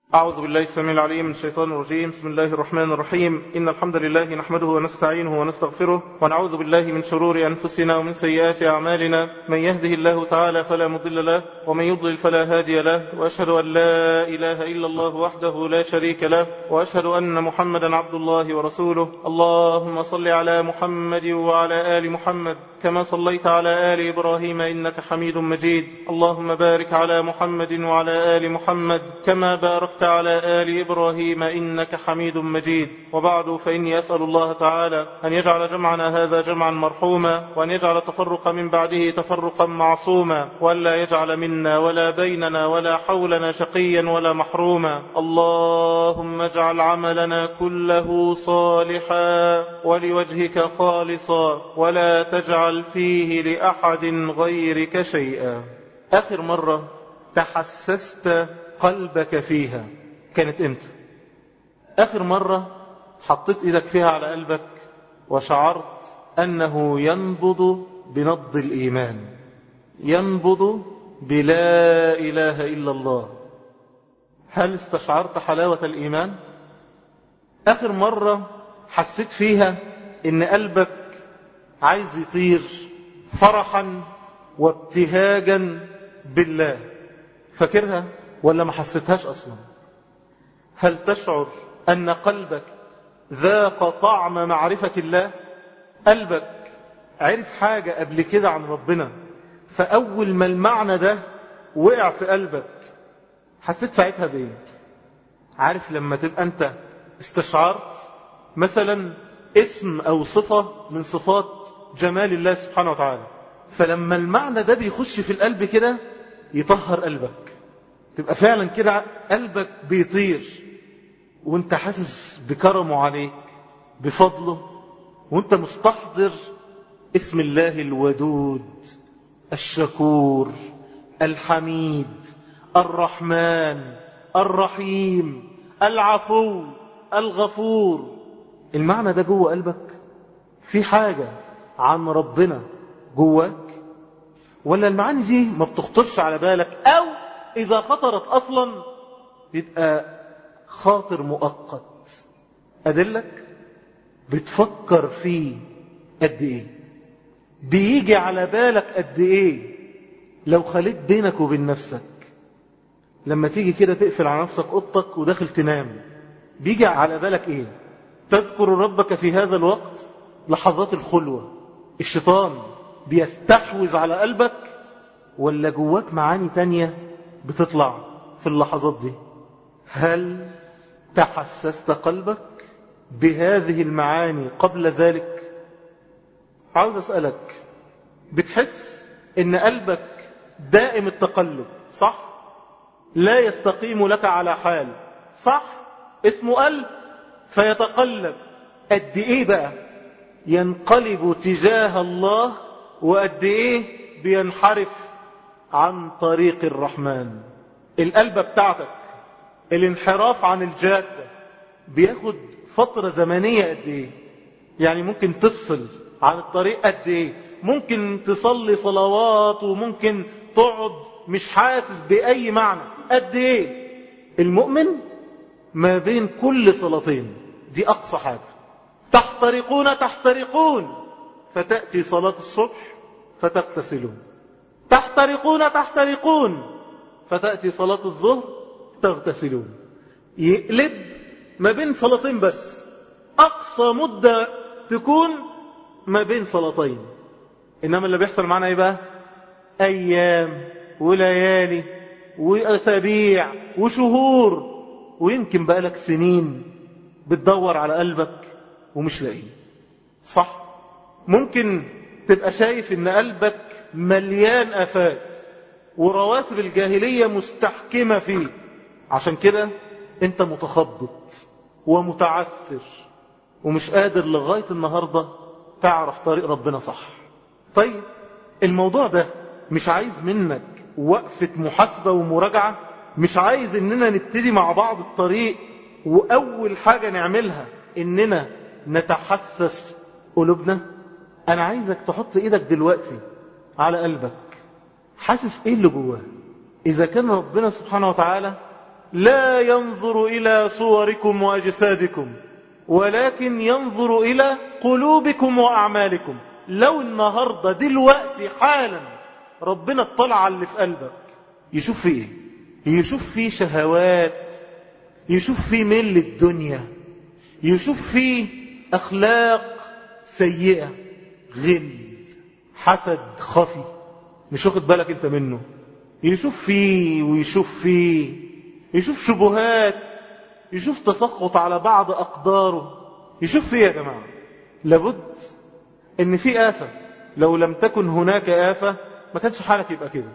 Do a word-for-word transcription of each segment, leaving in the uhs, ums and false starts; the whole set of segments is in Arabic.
أعوذ بالله السميع العليم من الشيطان الرجيم. بسم الله الرحمن الرحيم. إن الحمد لله نحمده ونستعينه ونستغفره ونعوذ بالله من شرور أنفسنا ومن سيئات أعمالنا. من يهده الله تعالى فلا مضل له ومن يضلل فلا هادي له، وأشهد أن لا إله إلا الله وحده لا شريك له، وأشهد أن محمدا عبد الله ورسوله. اللهم صل على محمد وعلى آل محمد كما صليت على آل إبراهيم إنك حميد مجيد. اللهم بارك على محمد وعلى آل محمد كما باركت على آل إبراهيم إنك حميد مجيد. وبعد، فإني أسأل الله تعالى أن يجعل جمعنا هذا جمعا مرحوما، وأن يجعل التفرق من بعده تفرقا معصوما، وألا يجعل منا ولا بيننا ولا حولنا شقيا ولا محروما. اللهم اجعل عملنا كله صالحا ولوجهك خالصا، ولا تجعل فيه لأحد غيرك شيئا. آخر مرة تحسست قلبك فيها كانت امتى؟ آخر مرة حطيت ايدك فيها على قلبك وشعرت أنه ينبض بنبض الإيمان، ينبض بلا إله إلا الله. هل استشعرت حلاوة الإيمان؟ آخر مرة حسيت فيها إن قلبك عايز يطير فرحا وابتهاجا بالله، فاكرها ولا ما حسيتهاش أصلا؟ هل تشعر أن قلبك ذاق طعم معرفة الله؟ قلبك عرف حاجة قبل كده عن ربنا، فأول ما المعنى ده وقع في قلبك حسيت ساعتها بإيه؟ عارف لما تبقى أنت استشعرت مثلا اسم أو صفة من صفات جمال الله سبحانه وتعالى، فلما المعنى ده بيخش في القلب كده يطهر قلبك، تبقى فعلا كده قلبك بيطير وانت حاسس بكرمه عليك بفضله، وانت مستحضر اسم الله الودود الشكور الحميد الرحمن الرحيم العفو الغفور. المعنى ده جوه قلبك؟ في حاجة عن ربنا جواك؟ ولا المعاني دي ما بتخطرش على بالك، أو إذا خطرت أصلا يبقى خاطر مؤقت؟ أدلك بتفكر فيه قد إيه؟ بيجي على بالك قد إيه؟ لو خليت بينك وبين نفسك، لما تيجي كده تقفل على نفسك أوضتك وداخل تنام، بيجي على بالك إيه؟ تذكر ربك في هذا الوقت؟ لحظات الخلوة الشيطان بيستحوذ على قلبك، ولا جواك معاني تانية بتطلع في اللحظات دي؟ هل تحسست قلبك بهذه المعاني قبل ذلك؟ عاوز أسألك، بتحس ان قلبك دائم التقلب صح؟ لا يستقيم لك على حال صح؟ اسمه قلب فيتقلب. قد ايه بقى ينقلب تجاه الله، وقد ايه بينحرف عن طريق الرحمن؟ القلب بتاعتك الانحراف عن الجادة بياخد فترة زمنية قد ايه؟ يعني ممكن تفصل عن الطريق قد ايه؟ ممكن تصلي صلوات وممكن تقعد مش حاسس بأي معنى قد ايه؟ المؤمن ما بين كل صلاتين، دي أقصى حاجة. تحترقون تحترقون فتأتي صلاة الصبح فتغتسلون، تحترقون تحترقون فتأتي صلاة الظهر تغتسلون. يقلب ما بين صلاتين بس، أقصى مدة تكون ما بين صلاتين. إنما اللي بيحصل معنا إيه بقى؟ أيام وليالي وأسابيع وشهور، ويمكن بقى لك سنين بتدور على قلبك ومش لاقيه صح؟ ممكن تبقى شايف إن قلبك مليان آفات ورواسب الجاهلية مستحكمة فيه، عشان كده انت متخبط ومتعثر ومش قادر لغاية النهاردة تعرف طريق ربنا صح. طيب الموضوع ده مش عايز منك وقفة محاسبة ومراجعة؟ مش عايز اننا نبتدي مع بعض الطريق، واول حاجة نعملها اننا نتحسس قلوبنا؟ انا عايزك تحط ايدك دلوقتي على قلبك، حاسس ايه اللي جواه؟ اذا كان ربنا سبحانه وتعالى لا ينظر إلى صوركم وأجسادكم ولكن ينظر إلى قلوبكم وأعمالكم. لو النهاردة دلوقتي حالا ربنا اطلع على اللي في قلبك، يشوف فيه ايه؟ يشوف فيه شهوات، يشوف فيه ميل للدنيا، يشوف فيه أخلاق سيئة، غل، حسد خفي مش واخد بالك انت منه، يشوف فيه ويشوف فيه، يشوف شبهات، يشوف تسخط على بعض أقداره، يشوف فيه. يا جماعة لابد ان في آفة، لو لم تكن هناك آفة ما كانش حالك يبقى كده.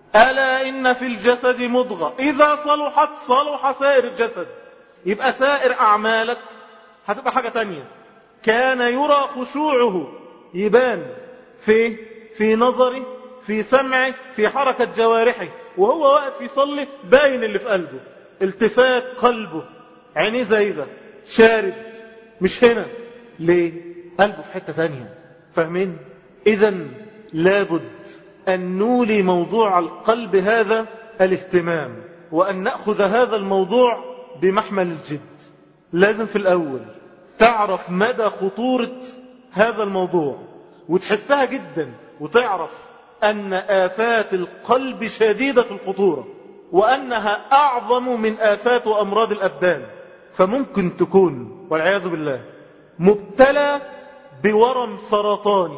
ألا إن في الجسد مضغة إذا صلحت صلح سائر الجسد. يبقى سائر أعمالك هتبقى حاجة تانية. كان يرى خشوعه، يبان في في نظره، في سمعه، في حركة جوارحه، وهو واقف يصلي باين اللي في قلبه، التفات قلبه، عينيه زايدة، شارد، مش هنا. ليه؟ قلبه في حتة تانية. فاهمين؟ إذن لابد أن نولي موضوع القلب هذا الاهتمام، وأن نأخذ هذا الموضوع بمحمل الجد. لازم في الأول تعرف مدى خطورة هذا الموضوع وتحسها جدا، وتعرف أن آفات القلب شديدة الخطورة، وأنها أعظم من آفات وأمراض الأبدان. فممكن تكون والعياذ بالله مبتلى بورم سرطاني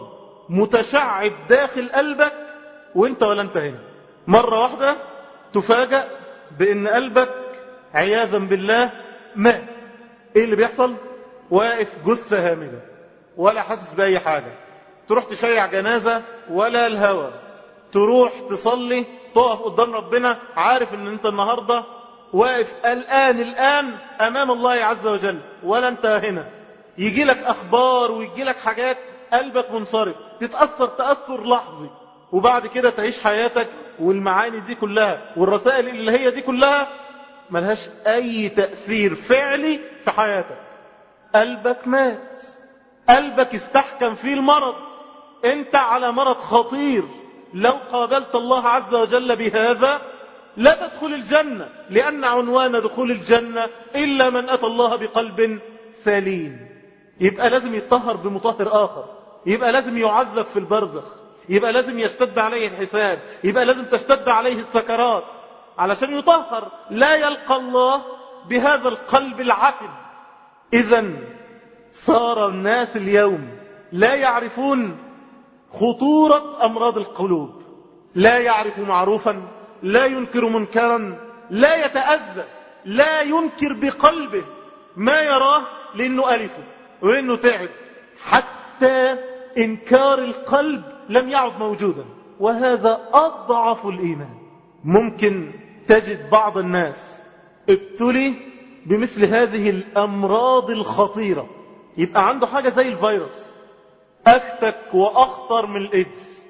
متشعب داخل قلبك وانت ولا انت هنا. مرة واحدة تفاجأ بأن قلبك عياذا بالله مات. ايه اللي بيحصل؟ واقف جثة هامدة ولا حاسس بأي حاجة. تروح تشيع جنازة ولا الهوى. تروح تصلي تقف قدام ربنا عارف ان انت النهاردة واقف الآن الآن أمام الله عز وجل ولا انت هنا. يجي لك أخبار ويجي لك حاجات، قلبك منصرف، تتأثر تأثر لحظي، وبعد كده تعيش حياتك والمعاني دي كلها والرسائل اللي هي دي كلها ملهاش أي تأثير فعلي في حياتك. قلبك مات، قلبك استحكم فيه المرض، انت على مرض خطير. لو قابلت الله عز وجل بهذا لا تدخل الجنة، لأن عنوان دخول الجنة إلا من أتى الله بقلب سليم. يبقى لازم يتطهر بمطهر آخر، يبقى لازم يعذب في البرزخ، يبقى لازم يشتد عليه الحساب، يبقى لازم تشتد عليه السكرات علشان يطهر. لا يلقى الله بهذا القلب العفن. إذن صار الناس اليوم لا يعرفون خطورة أمراض القلوب، لا يعرف معروفا، لا ينكر منكرا، لا يتأذى، لا ينكر بقلبه ما يراه لأنه ألفه ولأنه تعب. حتى إنكار القلب لم يعد موجودا، وهذا أضعف الإيمان. ممكن تجد بعض الناس ابتلي بمثل هذه الأمراض الخطيرة، يبقى عنده حاجة زي الفيروس، أفتك وأخطر من الإيدز،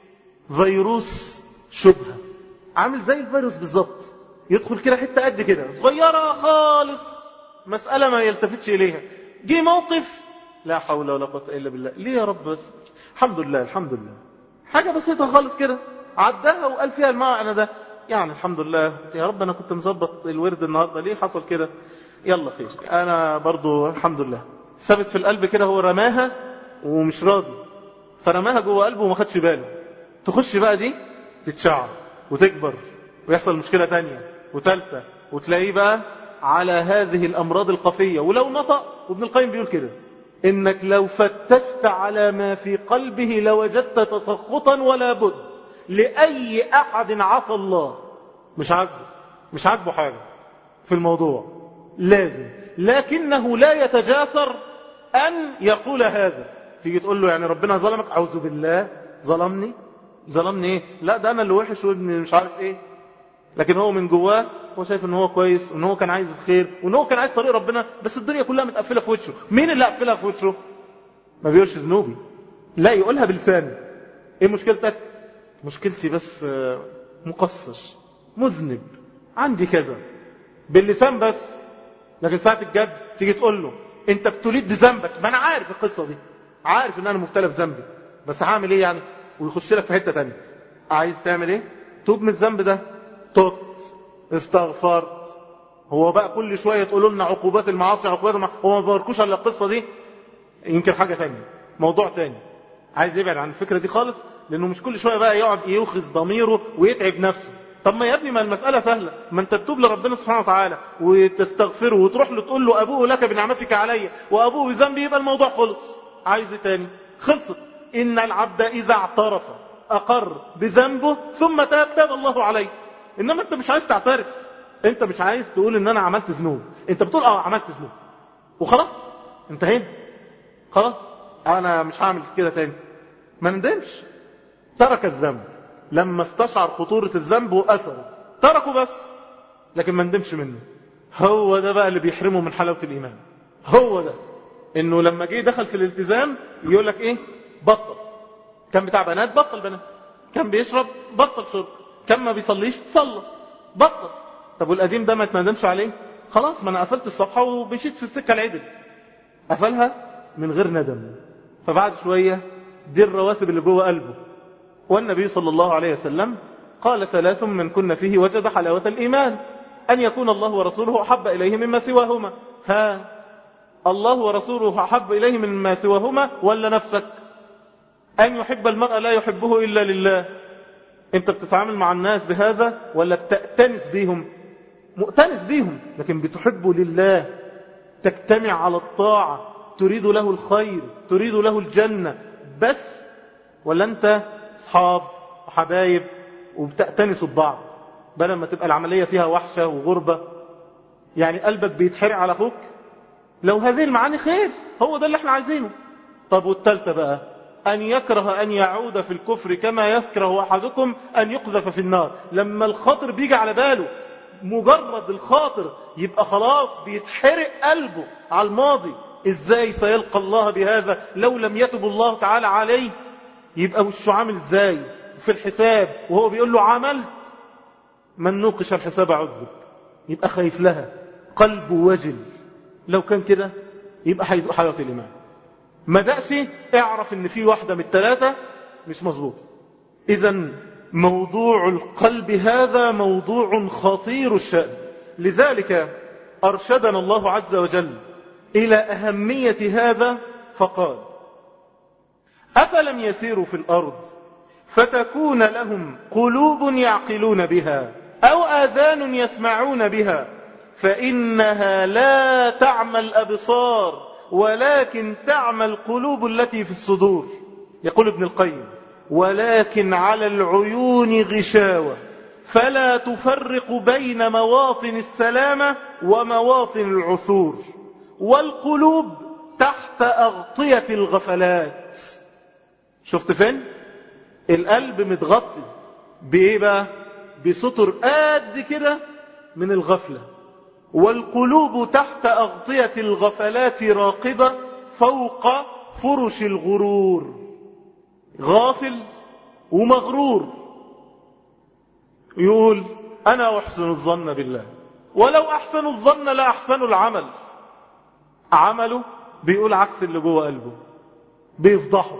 فيروس شبهة، عامل زي الفيروس بالظبط. يدخل كده حتة قد كده صغيرة خالص، مسألة ما يلتفتش إليها. جي موقف لا حول ولا قوة إلا بالله، ليه يا رب بس؟ الحمد لله الحمد لله، حاجة بسيطة خالص كده عدها وقال فيها المعنى ده، يعني الحمد لله يا رب أنا كنت مظبط الورد النهاردة، ليه حصل كده؟ يلا خير، أنا برضو الحمد لله. ثبت في القلب كده، هو رماها ومش راضي، فرماها جوه قلبه وما خدش باله. تخش بقى دي تتشعر وتكبر ويحصل مشكلة تانية وثالثة، وتلاقيه بقى على هذه الأمراض الخفية. ولو نطق، وابن القيم بيقول كده، إنك لو فتشت على ما في قلبه لوجدت تسخطا ولا بد لأي أحد عصى الله. مش عاجبه مش عاجبه حاجة في الموضوع، لازم، لكنه لا يتجاسر أن يقول هذا. تيجي تقول له يعني ربنا ظلمك، أعوذ بالله، ظلمني ظلمني ايه؟ لا ده أنا اللي وحش وابني مش عارف ايه. لكن هو من جواه هو شايف ان هو كويس، وان هو كان عايز الخير، وان هو كان عايز طريق ربنا، بس الدنيا كلها متقفلة في وشه. مين اللي قفلها في وشه؟ ما بيقولش ذنوبي، لا يقولها بلسانه. ايه مشكلتك؟ مشكلتي بس مقصر، مذنب، عندي كذا، باللسان بس. لكن ساعة الجد تيجي تقول له انت ابتليت بذنبك، ما انا عارف القصة دي، عارف ان انا مبتلى بذنبي، بس هعمل ايه يعني؟ ويخش لك في حتة تانية. عايز تعمل ايه؟ توب من الذنب ده، تبت، استغفرت، هو بقى كل شوية تقولوا لنا عقوبات المعاصي عقوبات المعاصي، هو ما باركوش على القصة دي؟ يمكن حاجة تانية، موضوع تاني، عايز يبعد عن الفكرة دي خالص، لأنه مش كل شوية بقى يقعد يوخز ضميره ويتعب نفسه. طب ما يا ابني ما المسألة سهلة، ما انت تتوب لربنا سبحانه وتعالى وتستغفره وتروح له تقول له أبوه لك بنعمتك علي وأبوه بذنبي، يبقى الموضوع خلص. عايز ايه تاني؟ خلصت. إن العبد إذا اعترف أقر بذنبه ثم تاب تاب الله عليه. إنما انت مش عايز تعترف، انت مش عايز تقول ان انا عملت ذنوب، انت بتقول اه عملت ذنوب وخلاص انتهينا، خلاص انا مش هعمل كده تاني. ما ندمش، ترك الذنب لما استشعر خطورة الذنب وأثره تركه بس، لكن ما ندمش منه. هو ده بقى اللي بيحرمه من حلاوة الإيمان. هو ده انه لما جه دخل في الالتزام يقول لك ايه؟ بطل. كان بتاع بنات بطل بنات، كان بيشرب بطل شرب، كان ما بيصليش صلى بطل. طب والقديم ده ما تندمش عليه؟ خلاص ما انا قفلت الصفحة ومشيت في السكة العدل. قفلها من غير ندم. فبعد شوية دي الرواسب اللي جوه قلبه. والنبي صلى الله عليه وسلم قال ثلاث من كن فيه وجد حلاوة الإيمان: أن يكون الله ورسوله أحب إليه مما سواهما. ها، الله ورسوله أحب إليه مما سواهما ولا نفسك؟ أن يحب المرء لا يحبه إلا لله. أنت بتتعامل مع الناس بهذا ولا بتأتنس بيهم؟ مؤتنس بيهم، لكن بتحبه لله، تجتمع على الطاعة، تريد له الخير، تريد له الجنة بس، ولا أنت أصحاب وحبايب وبتأتنسوا ببعض بدل ما تبقى العملية فيها وحشة وغربة؟ يعني قلبك بيتحرق على أخوك؟ لو هذه المعاني خير، هو ده اللي احنا عايزينه. طب والتالتة بقى، أن يكره أن يعود في الكفر كما يكره أحدكم أن يقذف في النار. لما الخاطر بيجي على باله، مجرد الخاطر يبقى خلاص بيتحرق قلبه على الماضي. ازاي سيلقى الله بهذا لو لم يتب الله تعالى عليه؟ يبقى وشه عامل ازاي في الحساب وهو بيقول له عملت؟ من نوقش الحساب عذب. يبقى خايف لها، قلبه وجل. لو كان كده يبقى هيدوق حلاوة الإيمان. ما دقش، اعرف ان في واحدة من الثلاثة مش مظبوط. إذن موضوع القلب هذا موضوع خطير الشأن. لذلك أرشدنا الله عز وجل إلى أهمية هذا فقال: أفلم يسيروا في الأرض فتكون لهم قلوب يعقلون بها أو آذان يسمعون بها فإنها لا تعمى الأبصار ولكن تعمى القلوب التي في الصدور. يقول ابن القيم: ولكن على العيون غشاوة فلا تفرق بين مواطن السلامة ومواطن العثور، والقلوب تحت أغطية الغفلات. شفت فين؟ القلب متغطي بإيه بقى؟ بسطر قد كده من الغفلة. والقلوب تحت أغطية الغفلات راقدة فوق فرش الغرور. غافل ومغرور، يقول أنا أحسن الظن بالله، ولو أحسن الظن لا أحسن العمل. عمله بيقول عكس اللي جوه قلبه، بيفضحه.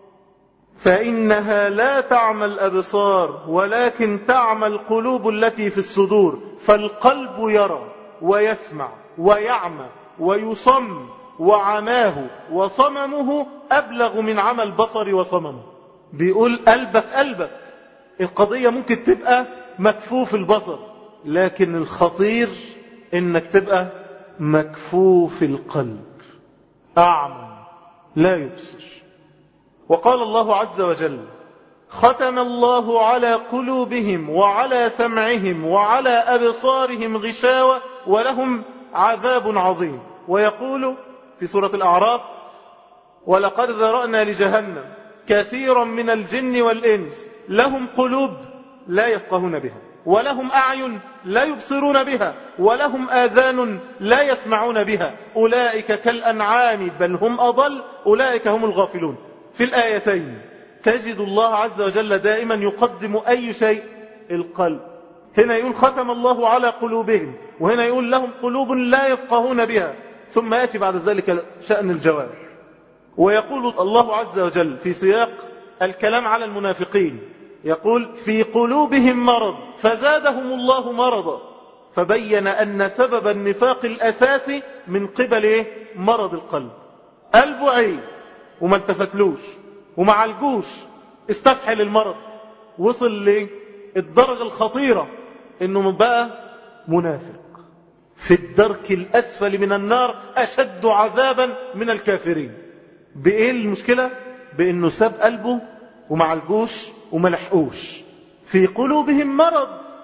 فإنها لا تعمى الأبصار ولكن تعمى القلوب التي في الصدور. فالقلب يرى ويسمع ويعمى ويصم، وعماه وصممه أبلغ من عمى البصر وصممه. بيقول قلبك قلبك، القضية ممكن تبقى مكفوف البصر، لكن الخطير إنك تبقى مكفوف القلب، أعمى لا يبصر. وقال الله عز وجل: ختم الله على قلوبهم وعلى سمعهم وعلى أبصارهم غشاوة ولهم عذاب عظيم. ويقول في سورة الأعراف: ولقد ذرأنا لجهنم كثيرا من الجن والإنس لهم قلوب لا يفقهون بها ولهم أعين لا يبصرون بها ولهم آذان لا يسمعون بها أولئك كالأنعام بل هم أضل أولئك هم الغافلون. في الآيتين تجد الله عز وجل دائما يقدم أي شيء؟ القلب. هنا يقول ختم الله على قلوبهم، وهنا يقول لهم قلوب لا يفقهون بها، ثم يأتي بعد ذلك شأن الجوارح. ويقول الله عز وجل في سياق الكلام على المنافقين، يقول: في قلوبهم مرض فزادهم الله مرضا. فبين أن سبب النفاق الأساسي من قبل إيه؟ مرض القلب. قلبه عيب وما التفتلوش وما عالجوش، استفحل المرض، وصل للدرجة الخطيرة انه بقى منافق في الدرك الأسفل من النار، أشد عذابا من الكافرين. بإيه المشكلة؟ بأنه ساب قلبه وما عالجوش وما لحقوش. في قلوبهم مرض.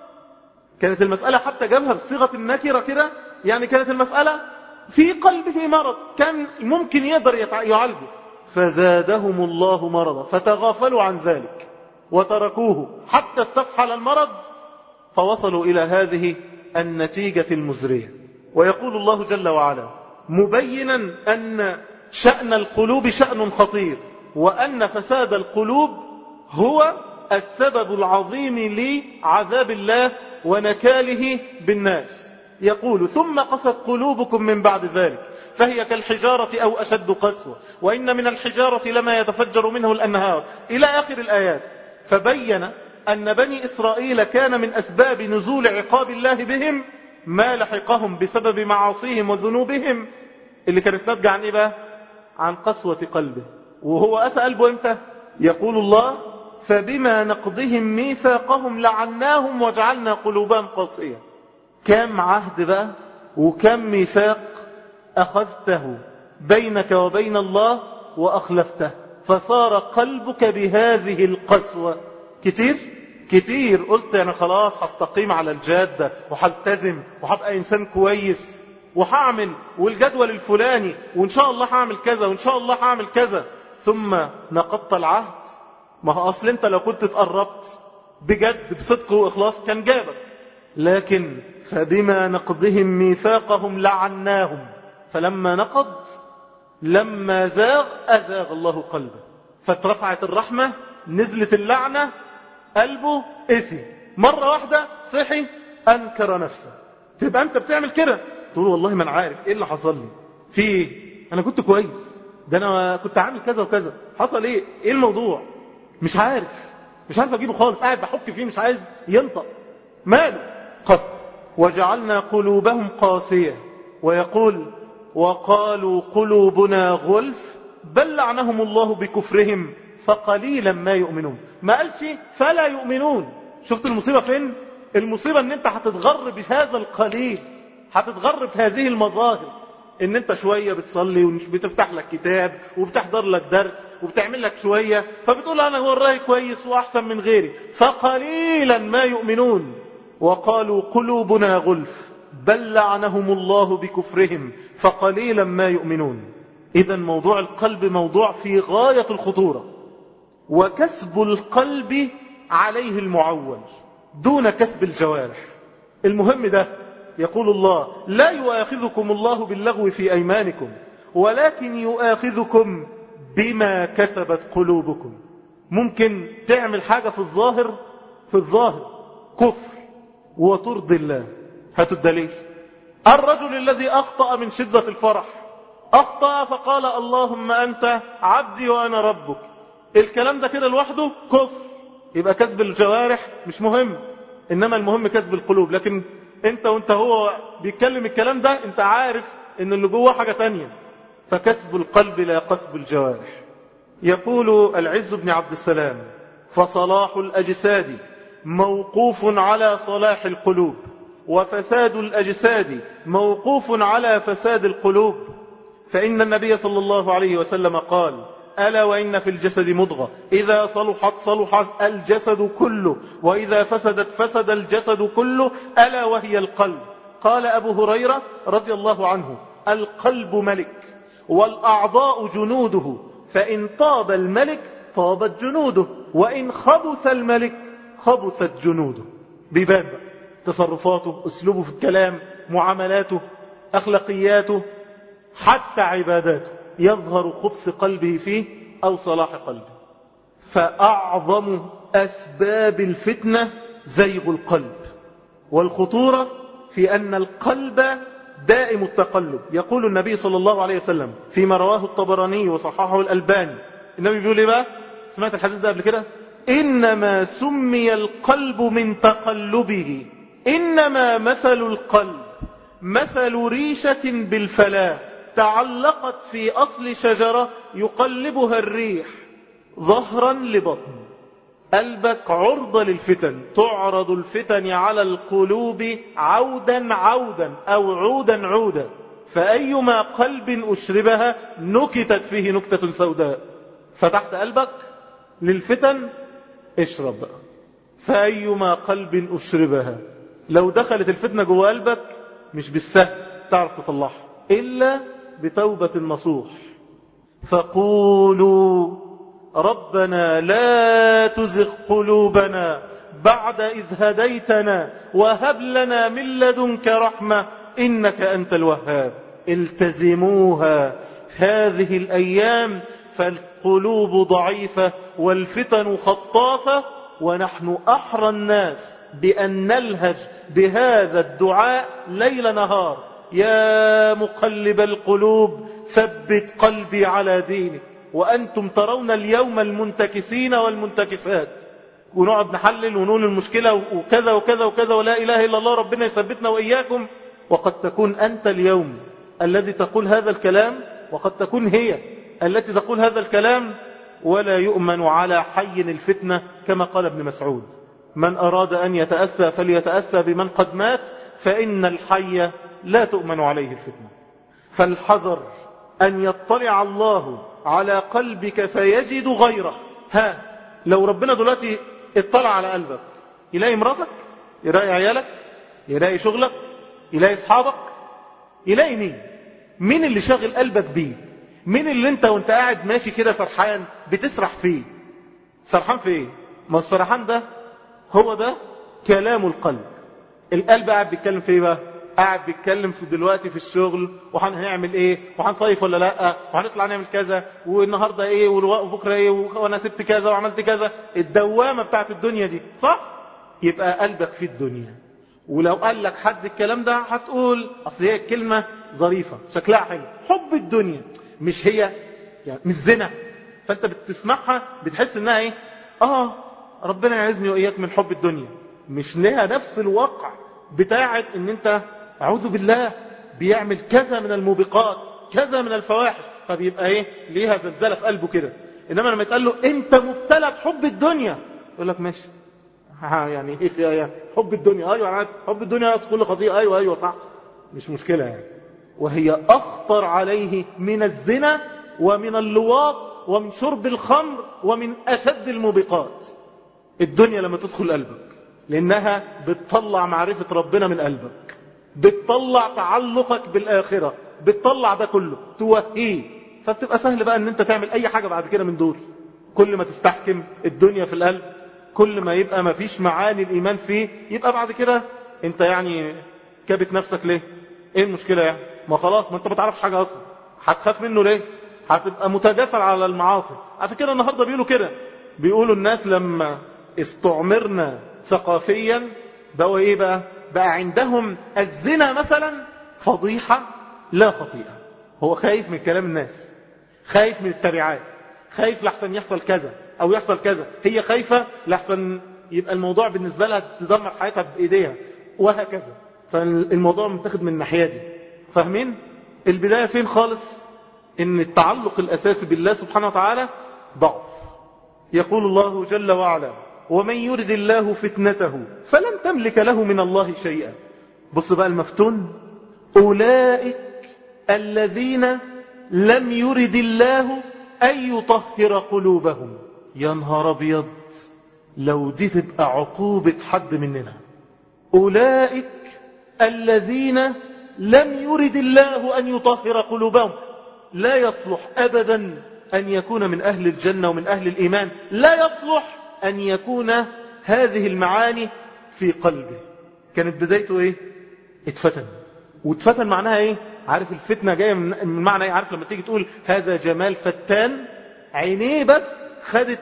كانت المسألة حتى جابها بصيغة النكرة كده، يعني كانت المسألة في قلبه مرض كان ممكن يقدر يعالجه، فزادهم الله مرضا فتغافلوا عن ذلك وتركوه حتى استفحل المرض، فوصلوا إلى هذه النتيجة المزرية. ويقول الله جل وعلا مبينا أن شأن القلوب شأن خطير، وأن فساد القلوب هو السبب العظيم لعذاب الله ونكاله بالناس. يقول ثم قست قلوبكم من بعد ذلك فهي كالحجارة أو أشد قسوة وإن من الحجارة لما يتفجر منه الأنهار إلى آخر الآيات. فبين أن بني إسرائيل كان من أسباب نزول عقاب الله بهم ما لحقهم بسبب معاصيهم وذنوبهم اللي كانت ناتجة عن إيه بقى؟ عن قسوة قلبه. وهو أسى قلبه إمتى؟ يقول الله فبما نقضهم ميثاقهم لعناهم وجعلنا قلوبهم قاسية. كم عهد بقى وكم ميثاق أخذته بينك وبين الله وأخلفته، فصار قلبك بهذه القسوة. كتير كتير قلت أنا خلاص هستقيم على الجادة وهلتزم وهبقى إنسان كويس وهعمل والجدول الفلاني وإن شاء الله هعمل كذا وإن شاء الله هعمل كذا، ثم نقضت العهد. ما هو أصل أنت لو كنت تقربت بجد بصدق وإخلاص كان جابك، لكن فبما نقضهم ميثاقهم لعناهم، فلما نقض لما زاغ أزاغ الله قلبه، فاترفعت الرحمة نزلت اللعنة، قلبه إثم مرة واحدة صحي أنكر نفسه. تبقى أنت بتعمل كده تقول والله ما أنا عارف إيه اللي حصل لي في إيه؟ أنا كنت كويس، ده أنا كنت عامل كذا وكذا، حصل إيه؟ إيه الموضوع؟ مش عارف مش عارف أجيبه خالص، قاعد بحك فيه مش عايز ينطق، ماله؟ قسوة. وجعلنا قلوبهم قاسية. ويقول وقالوا قلوبنا غلف بل لعنهم الله بكفرهم فقليلا ما يؤمنون. ما قالش فلا يؤمنون. شفت المصيبة فين؟ المصيبة ان انت هتتغر بهذا القليل، هتتغر بهذه المظاهر، ان انت شوية بتصلي وبتفتح لك كتاب وبتحضر لك درس وبتعمل لك شوية فبتقول انا والله كويس واحسن من غيري، فقليلا ما يؤمنون. وقالوا قلوبنا غلف بل لعنهم الله بكفرهم فقليلا ما يؤمنون. إذا موضوع القلب موضوع في غاية الخطورة، وكسب القلب عليه المعول دون كسب الجوارح. المهم ده يقول الله لا يؤاخذكم الله باللغو في أيمانكم ولكن يؤاخذكم بما كسبت قلوبكم. ممكن تعمل حاجة في الظاهر في الظاهر كفر وترضي الله. هاتوا الدليل. الرجل الذي أخطأ من شدة الفرح، أخطأ فقال اللهم أنت عبدي وأنا ربك، الكلام ده كده لوحده كفر. يبقى كسب الجوارح مش مهم، إنما المهم كسب القلوب. لكن انت وانت هو بيتكلم الكلام ده انت عارف ان اللي جوه حاجة تانية. فكسب القلب لا كسب الجوارح. يقول العز بن عبد السلام فصلاح الأجساد موقوف على صلاح القلوب وفساد الأجساد موقوف على فساد القلوب. فإن النبي صلى الله عليه وسلم قال ألا وإن في الجسد مضغة إذا صلحت صلح الجسد كله وإذا فسدت فسد الجسد كله ألا وهي القلب. قال أبو هريرة رضي الله عنه القلب ملك والأعضاء جنوده فإن طاب الملك طابت جنوده وإن خبث الملك خبثت جنوده. بباب تصرفاته، أسلوبه في الكلام، معاملاته، أخلاقياته، حتى عباداته يظهر خبث قلبه فيه أو صلاح قلبه. فأعظم أسباب الفتنة زيغ القلب، والخطورة في أن القلب دائم التقلب. يقول النبي صلى الله عليه وسلم فيما رواه الطبراني وصححه الألباني، النبي بيقول إيه بقى؟ سمعت الحديث ده قبل كده؟ إنما سمي القلب من تقلبه. إنما مثل القلب مثل ريشة بالفلاة تعلقت في أصل شجرة يقلبها الريح ظهرا لبطن. قلبك عرضة للفتن، تعرض الفتن على القلوب عودا عودا أو عودا عودا، فأيما قلب أشربها نكتت فيه نكتة سوداء. فتحت قلبك للفتن، اشرب بقى. فأيما قلب أشربها، لو دخلت الفتنة جوه قلبك مش بالسهل تعرف تطلعها إلا بتوبة النصوح. فقولوا ربنا لا تزغ قلوبنا بعد إذ هديتنا وهب لنا من لدنك رحمة إنك أنت الوهاب. التزموها هذه الأيام، فالقلوب ضعيفة والفتن خطافة، ونحن أحرى الناس بأن نلهج بهذا الدعاء ليل نهار. يا مقلب القلوب ثبت قلبي على دينك. وأنتم ترون اليوم المنتكسين والمنتكسات، ونقعد نحلل ونقول المشكلة وكذا وكذا وكذا ولا إله إلا الله، ربنا يثبتنا وإياكم. وقد تكون أنت اليوم الذي تقول هذا الكلام، وقد تكون هي التي تقول هذا الكلام. ولا يؤمن على حي الفتنة كما قال ابن مسعود: من أراد أن يتأسى فليتأسى بمن قد مات، فإن الحي لا تؤمن عليه الفتنة. فالحذر أن يطلع الله على قلبك فيجد غيره. ها، لو ربنا دلوقتي اطلع على قلبك، يلاقي مراتك، يلاقي عيالك، يلاقي شغلك، يلاقي اصحابك، يلاقي مين؟ مين اللي شاغل قلبك بيه؟ مين اللي انت وانت قاعد ماشي كده سرحان بتسرح فيه؟ سرحان في ايه؟ ما السرحان ده هو ده كلام القلب. القلب قاعد بيتكلم في ايه بقى؟ قاعد بيتكلم في دلوقتي في الشغل، وهنعمل ايه، وهنصيف ولا لا، وهنطلع نعمل كذا، والنهارده ايه، وبكره ايه، وانا سبت كذا وعملت كذا. الدوامه بتاعت الدنيا دي، صح؟ يبقى قلبك في الدنيا. ولو قال لك حد الكلام ده هتقول اصل هي كلمه ظريفه شكلها حلو، حب الدنيا. مش هي يعني مش زنا، فانت بتسمعها بتحس انها ايه، اه ربنا يعزني واياك من حب الدنيا. مش لها نفس الواقع بتاعت ان انت اعوذ بالله بيعمل كذا من الموبقات، كذا من الفواحش، فبيبقى ايه ليها زلزله في قلبه كده. انما لما يتقال له انت مبتلى بحب الدنيا، يقول لك ماشي، يعني ايه في ايه حب الدنيا؟ ايوه عارف حب الدنيا يصل كل خطيئه، ايوه ايوه صح، مش مشكله يعني. وهي اخطر عليه من الزنا ومن اللواط ومن شرب الخمر ومن اشد الموبقات. الدنيا لما تدخل قلبك، لانها بتطلع معرفه ربنا من قلبك، بتطلع تعلقك بالاخره، بتطلع ده كله توهيه. فبتبقى سهل بقى ان انت تعمل اي حاجه بعد كده من دول. كل ما تستحكم الدنيا في القلب، كل ما يبقى ما فيش معاني الإيمان فيه، يبقى بعد كده انت يعني كابت نفسك ليه؟ ايه المشكلة يعني؟ ما خلاص، ما انت ما تعرفش حاجة اصلا، هتخاف منه ليه؟ هتبقى متجسر على المعاصي. عشان كده النهاردة بيقولوا كده، بيقولوا الناس لما استعمرنا ثقافيا بقوا ايه بقى؟ بقى عندهم الزنا مثلا فضيحة لا خطيئة. هو خايف من كلام الناس، خايف من التبعات، خايف لحسن يحصل كذا او يحصل كذا، هي خايفة لحسن يبقى الموضوع بالنسبة لها تدمر حياتها بايديها، وهكذا. فالموضوع متاخد من الناحية دي. فاهمين البداية فين خالص؟ ان التعلق الاساسي بالله سبحانه وتعالى ضعف. يقول الله جل وعلا: ومن يرد الله فتنته فلن تملك له من الله شيئا. بص بقى المفتون: أولئك الذين لم يرد الله أن يطهر قلوبهم. يا نهار أبيض، لو دي تبقى عقوبة حد مننا. أولئك الذين لم يرد الله أن يطهر قلوبهم. لا يصلح أبدا أن يكون من أهل الجنة ومن أهل الإيمان، لا يصلح أن يكون هذه المعاني في قلبه. كانت بدايته إيه؟ اتفتن. واتفتن معناها إيه؟ عارف الفتنة جاية من معنى إيه؟ عارف لما تيجي تقول هذا جمال فتان، عينيه بس خدت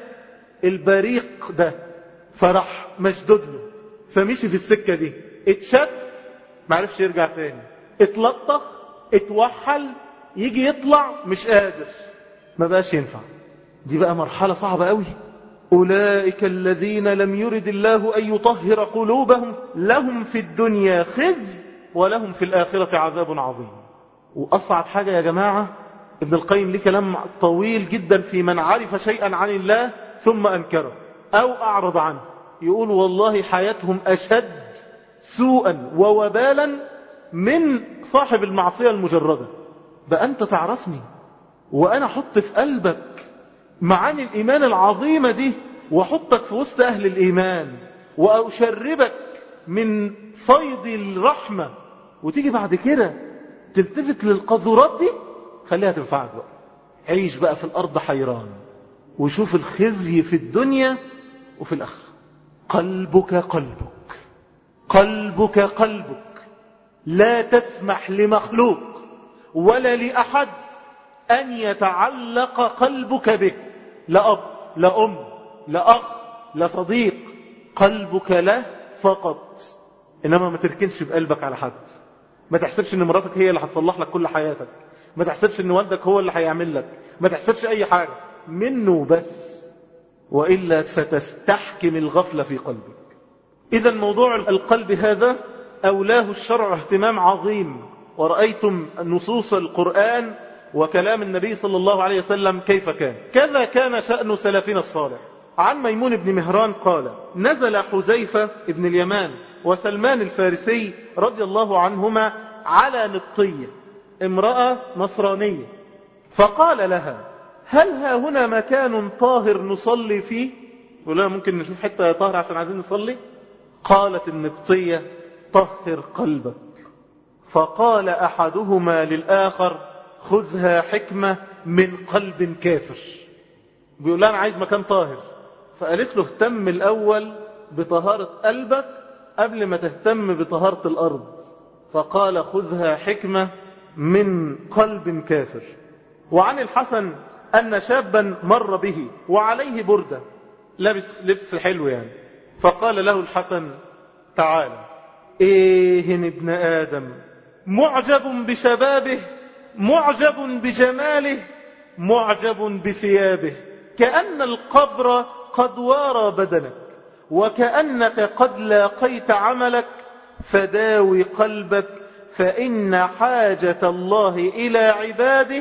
البريق ده فرح مشدود له، فمشي في السكة دي، اتشد معرفش يرجع تاني، اتلطخ، اتوحل، يجي يطلع مش قادر، ما بقاش ينفع. دي بقى مرحلة صعبة قوي. أولئك الذين لم يرد الله أن يطهر قلوبهم لهم في الدنيا خزي ولهم في الآخرة عذاب عظيم. وأصعب حاجة يا جماعة، ابن القيم ليه كلام طويل جدا في من عرف شيئا عن الله ثم أنكره أو أعرض عنه. يقول والله حياتهم أشد سوءا ووبالا من صاحب المعصية المجردة. بقى أنت تعرفني وأنا حط في قلبك معاني الإيمان العظيمة دي وحطك في وسط أهل الإيمان وأشربك من فيض الرحمة، وتيجي بعد كده تلتفت للقذورات دي. خليها تنفعك بقى، عيش بقى في الأرض حيران وشوف الخزي في الدنيا وفي الآخرة. قلبك قلبك قلبك قلبك لا تسمح لمخلوق ولا لأحد أن يتعلق قلبك به، لا أب لا أم لا أخ لا صديق، قلبك له فقط. إنما ما تركنش بقلبك على حد. ما تحسبش إن مراتك هي اللي هتصلح لك كل حياتك، ما تحسبش إن والدك هو اللي هيعمل لك، ما تحسبش أي حاجة منه بس، وإلا ستستحكم الغفلة في قلبك. إذا موضوع القلب هذا أولاه الشرع اهتمام عظيم. ورأيتم نصوص القرآن وكلام النبي صلى الله عليه وسلم كيف كان. كذا كان شأن سلفنا الصالح. عن ميمون بن مهران قال: نزل حذيفة بن اليمان وسلمان الفارسي رضي الله عنهما على نبطية امرأة نصرانية، فقال لها: هل ها هنا مكان طاهر نصلي فيه؟ يقول لها: ممكن نشوف حتة طاهر عشان عايزين نصلي؟ قالت النبطية: طهر قلبك. فقال أحدهما للآخر: خذها حكمة من قلب كافر. بيقول لها: أنا عايز مكان طاهر. فقالت له: اهتم الأول بطهارة قلبك قبل ما تهتم بطهارة الأرض. فقال: خذها حكمة من قلب كافر. وعن الحسن أن شابا مر به وعليه بردة، لبس لبس حلو يعني، فقال له الحسن: تعالى، إيه ابن آدم معجب بشبابه، معجب بجماله، معجب بثيابه، كأن القبر قد وارى بدنك، وكأنك قد لاقيت عملك، فداوي قلبك، فإن حاجة الله إلى عباده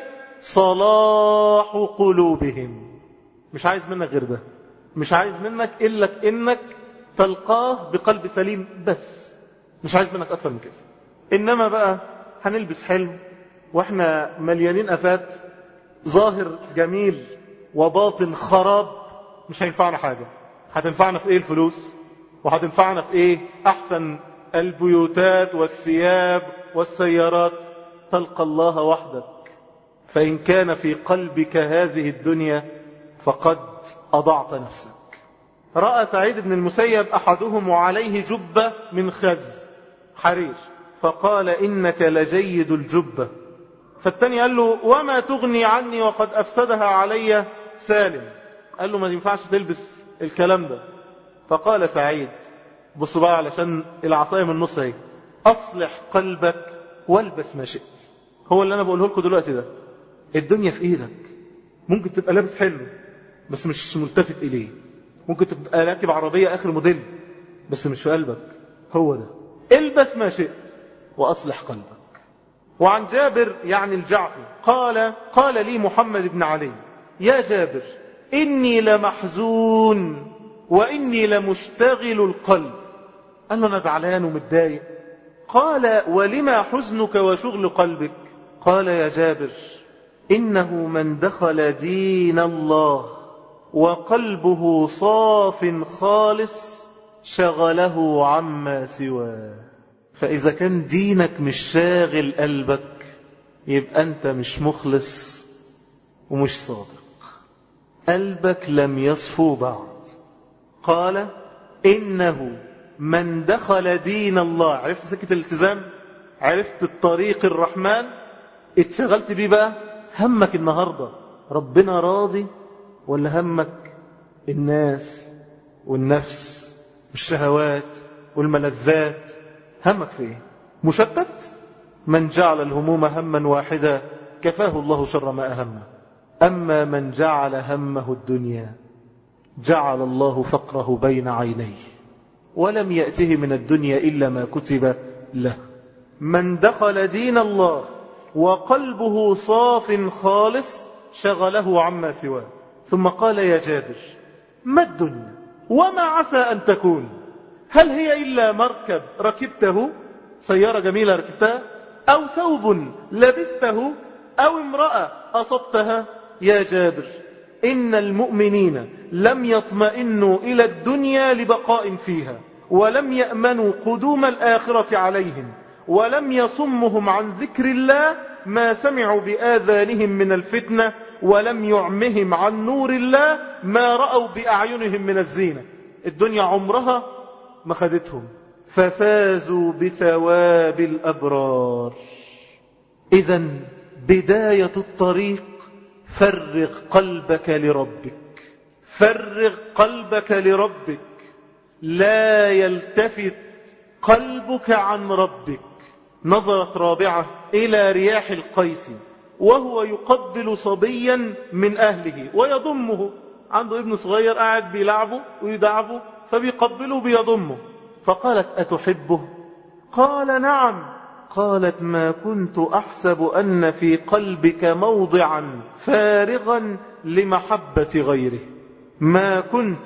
صلاح قلوبهم. مش عايز منك غير ده، مش عايز منك إلا إنك تلقاه بقلب سليم بس، مش عايز منك أكثر من كده. إنما بقى هنلبس حلو وإحنا مليانين أفات، ظاهر جميل وباطن خراب، مش هينفعنا حاجة. هتنفعنا في إيه الفلوس؟ وهتنفعنا في إيه أحسن البيوتات والثياب والسيارات؟ تلقى الله وحدك. فإن كان في قلبك هذه الدنيا فقد أضعت نفسك. رأى سعيد بن المسيب أحدهم وعليه جبة من خز حرير، فقال: إنك لجيد الجبة. فالتاني قال له: وما تغني عني وقد أفسدها علي سالم. قال له: ما ينفعش تلبس الكلام ده. فقال سعيد: بصوا بقى علشان العصاية من النص اهي، أصلح قلبك والبس ما شئت. هو اللي أنا بقوله لكم دلوقتي ده. الدنيا في إيدك. ممكن تبقى لابس حلو بس مش ملتفت إليه، ممكن تبقى راكب عربية آخر موديل بس مش في قلبك. هو ده، البس ما شئت وأصلح قلبك. وعن جابر يعني الجعفي قال: قال لي محمد بن علي: يا جابر، إني لمحزون وإني لمشتغل القلب. قال له: أنا زعلان ومتضايق. قال: ولما حزنك وشغل قلبك؟ قال: يا جابر، إنه من دخل دين الله وقلبه صاف خالص شغله عما سواه. فإذا كان دينك مش شاغل قلبك يبقى أنت مش مخلص ومش صادق، قلبك لم يصفو بعد. قال: إنه من دخل دين الله، عرفت سكة الالتزام، عرفت الطريق الرحمن، اتشغلت بيه بقى. همك النهاردة ربنا راضي ولا همك الناس والنفس والشهوات والملذات؟ همك في ايه؟ مشتت؟ من جعل الهموم هما واحدا كفاه الله شر ما أهمه. أما من جعل همه الدنيا جعل الله فقره بين عينيه ولم يأته من الدنيا إلا ما كتب له. من دخل دين الله وقلبه صاف خالص شغله عما سواه. ثم قال يا جابر ما الدنيا وما عسى أن تكون؟ هل هي إلا مركب ركبته، سيارة جميلة ركبتها، أو ثوب لبسته، أو امرأة أصبتها؟ يا جابر إن المؤمنين لم يطمئنوا إلى الدنيا لبقاء فيها، ولم يأمنوا قدوم الآخرة عليهم، ولم يصمهم عن ذكر الله ما سمعوا بآذانهم من الفتنة، ولم يعمهم عن نور الله ما رأوا بأعينهم من الزينة. الدنيا عمرها ما خدتهم، ففازوا بثواب الأبرار. إذن بداية الطريق فرغ قلبك لربك، فرغ قلبك لربك، لا يلتفت قلبك عن ربك. نظرت رابعة إلى رياح القيس وهو يقبل صبيا من أهله ويضمه، عنده ابن صغير قاعد بيلعبه ويدعبه فبيقبله بيضمه، فقالت أتحبه؟ قال نعم. قالت ما كنت أحسب أن في قلبك موضعا فارغا لمحبة غيره، ما كنت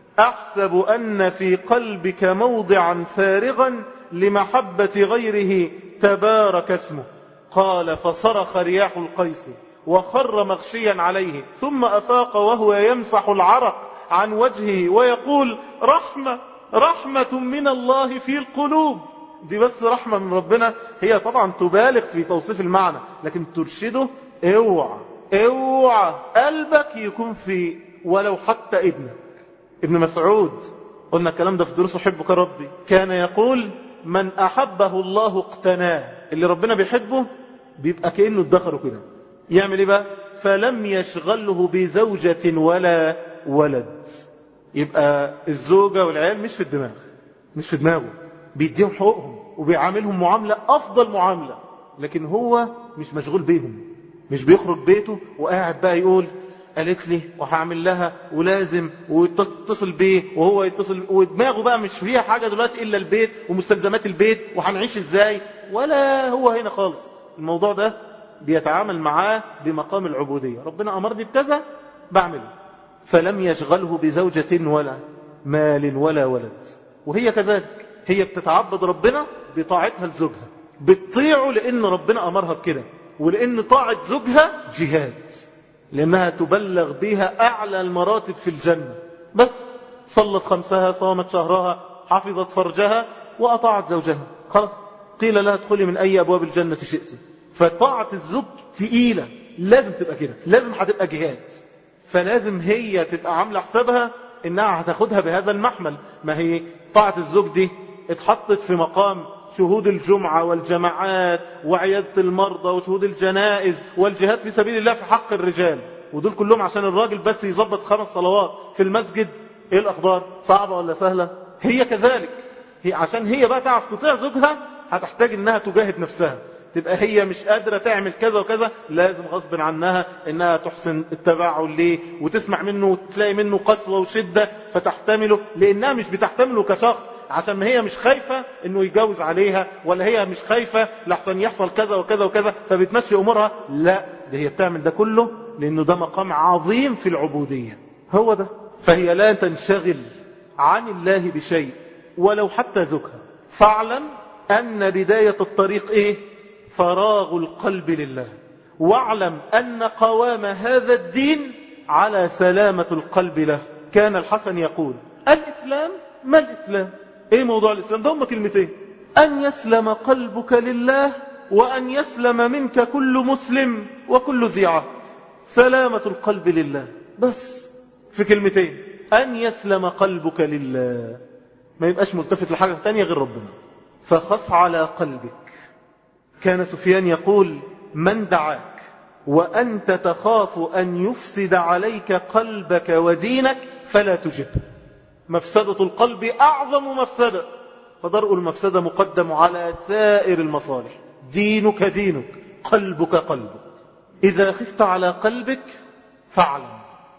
أحسب أن في قلبك موضعا فارغا لمحبة غيره تبارك اسمه. قال فصرخ رياح القيس وخر مغشيا عليه، ثم أفاق وهو يمسح العرق عن وجهه ويقول رحمة رحمة من الله في القلوب. دي بس رحمة من ربنا، هي طبعا تبالغ في توصيف المعنى لكن ترشده اوعى اوعى قلبك يكون في ولو حتى ابنك. ابن مسعود قلنا الكلام ده في دروس أحبك ربي، كان يقول من أحبه الله اقتناه، اللي ربنا بيحبه بيبقى كأنه ادخره كده. يعمل ايه بقى؟ فلم يشغله بزوجة ولا ولد. يبقى الزوجة والعيال مش في الدماغ، مش في دماغه، بيديهم حقوقهم وبيعاملهم معاملة أفضل معاملة، لكن هو مش مشغول بيهم، مش بيخرج بيته وقاعد بقى يقول قالت لي وهعمل لها ولازم وتتصل بيه وهو يتصل، ودماغه بقى مش فيها حاجة دلوقتي إلا البيت ومستلزمات البيت وهنعيش إزاي، ولا هو هنا خالص. الموضوع ده بيتعامل معاه بمقام العبودية، ربنا أمرني بكذا بعمله. فلم يشغله بزوجة ولا مال ولا ولد. وهي كذلك، هي بتتعبد ربنا بطاعتها لزوجها، بتطيعه لأن ربنا أمرها بكده، ولأن طاعة زوجها جهاد، لأنها تبلغ بها أعلى المراتب في الجنة. بس صلت خمسها، صامت شهرها، حفظت فرجها، وأطاعت زوجها، خلاص قيل لها ادخلي من أي أبواب الجنة شئت. فطاعة الزوج تقيلة، لازم تبقى كده، لازم هتبقى جهاد. فلازم هي تبقى عاملة حسابها إنها هتاخدها بهذا المحمل. ما هي طاعة الزوج دي اتحطت في مقام شهود الجمعة والجماعات وعيادة المرضى وشهود الجنائز والجهاد في سبيل الله في حق الرجال، ودول كلهم عشان الراجل بس يظبط خمس صلوات في المسجد. ايه الأخبار؟ صعبة ولا سهلة؟ هي كذلك، هي عشان هي بقى تعرف تطيع زوجها هتحتاج انها تجاهد نفسها، تبقى هي مش قادرة تعمل كذا وكذا، لازم غصب عنها انها تحسن التباعل ليه وتسمع منه وتلاقي منه قسوة وشدة فتحتمله، لانها مش بتحتمله كشخص عشان ما هي مش خايفة انه يجوز عليها، ولا هي مش خايفة لحسن يحصل كذا وكذا وكذا فبتمشي امورها، لا، دي هي بتعمل ده كله لانه ده مقام عظيم في العبودية، هو ده. فهي لا تنشغل عن الله بشيء ولو حتى زوجها. فاعلم ان بداية الطريق ايه؟ فراغ القلب لله. واعلم ان قوام هذا الدين على سلامة القلب له. كان الحسن يقول الاسلام، ما الاسلام؟ ايه موضوع الاسلام ده؟ هم كلمتين: ان يسلم قلبك لله، وان يسلم منك كل مسلم وكل ذي عهد. سلامة القلب لله بس في كلمتين: ان يسلم قلبك لله، ما يبقاش ملتفت لحاجة تانية غير ربنا. فخف على قلبك. كان سفيان يقول من دعاك وأنت تخاف أن يفسد عليك قلبك ودينك فلا تجبه. مفسدة القلب أعظم مفسدة، فدرء المفسدة مقدم على سائر المصالح. دينك دينك، قلبك قلبك. إذا خفت على قلبك فاعلم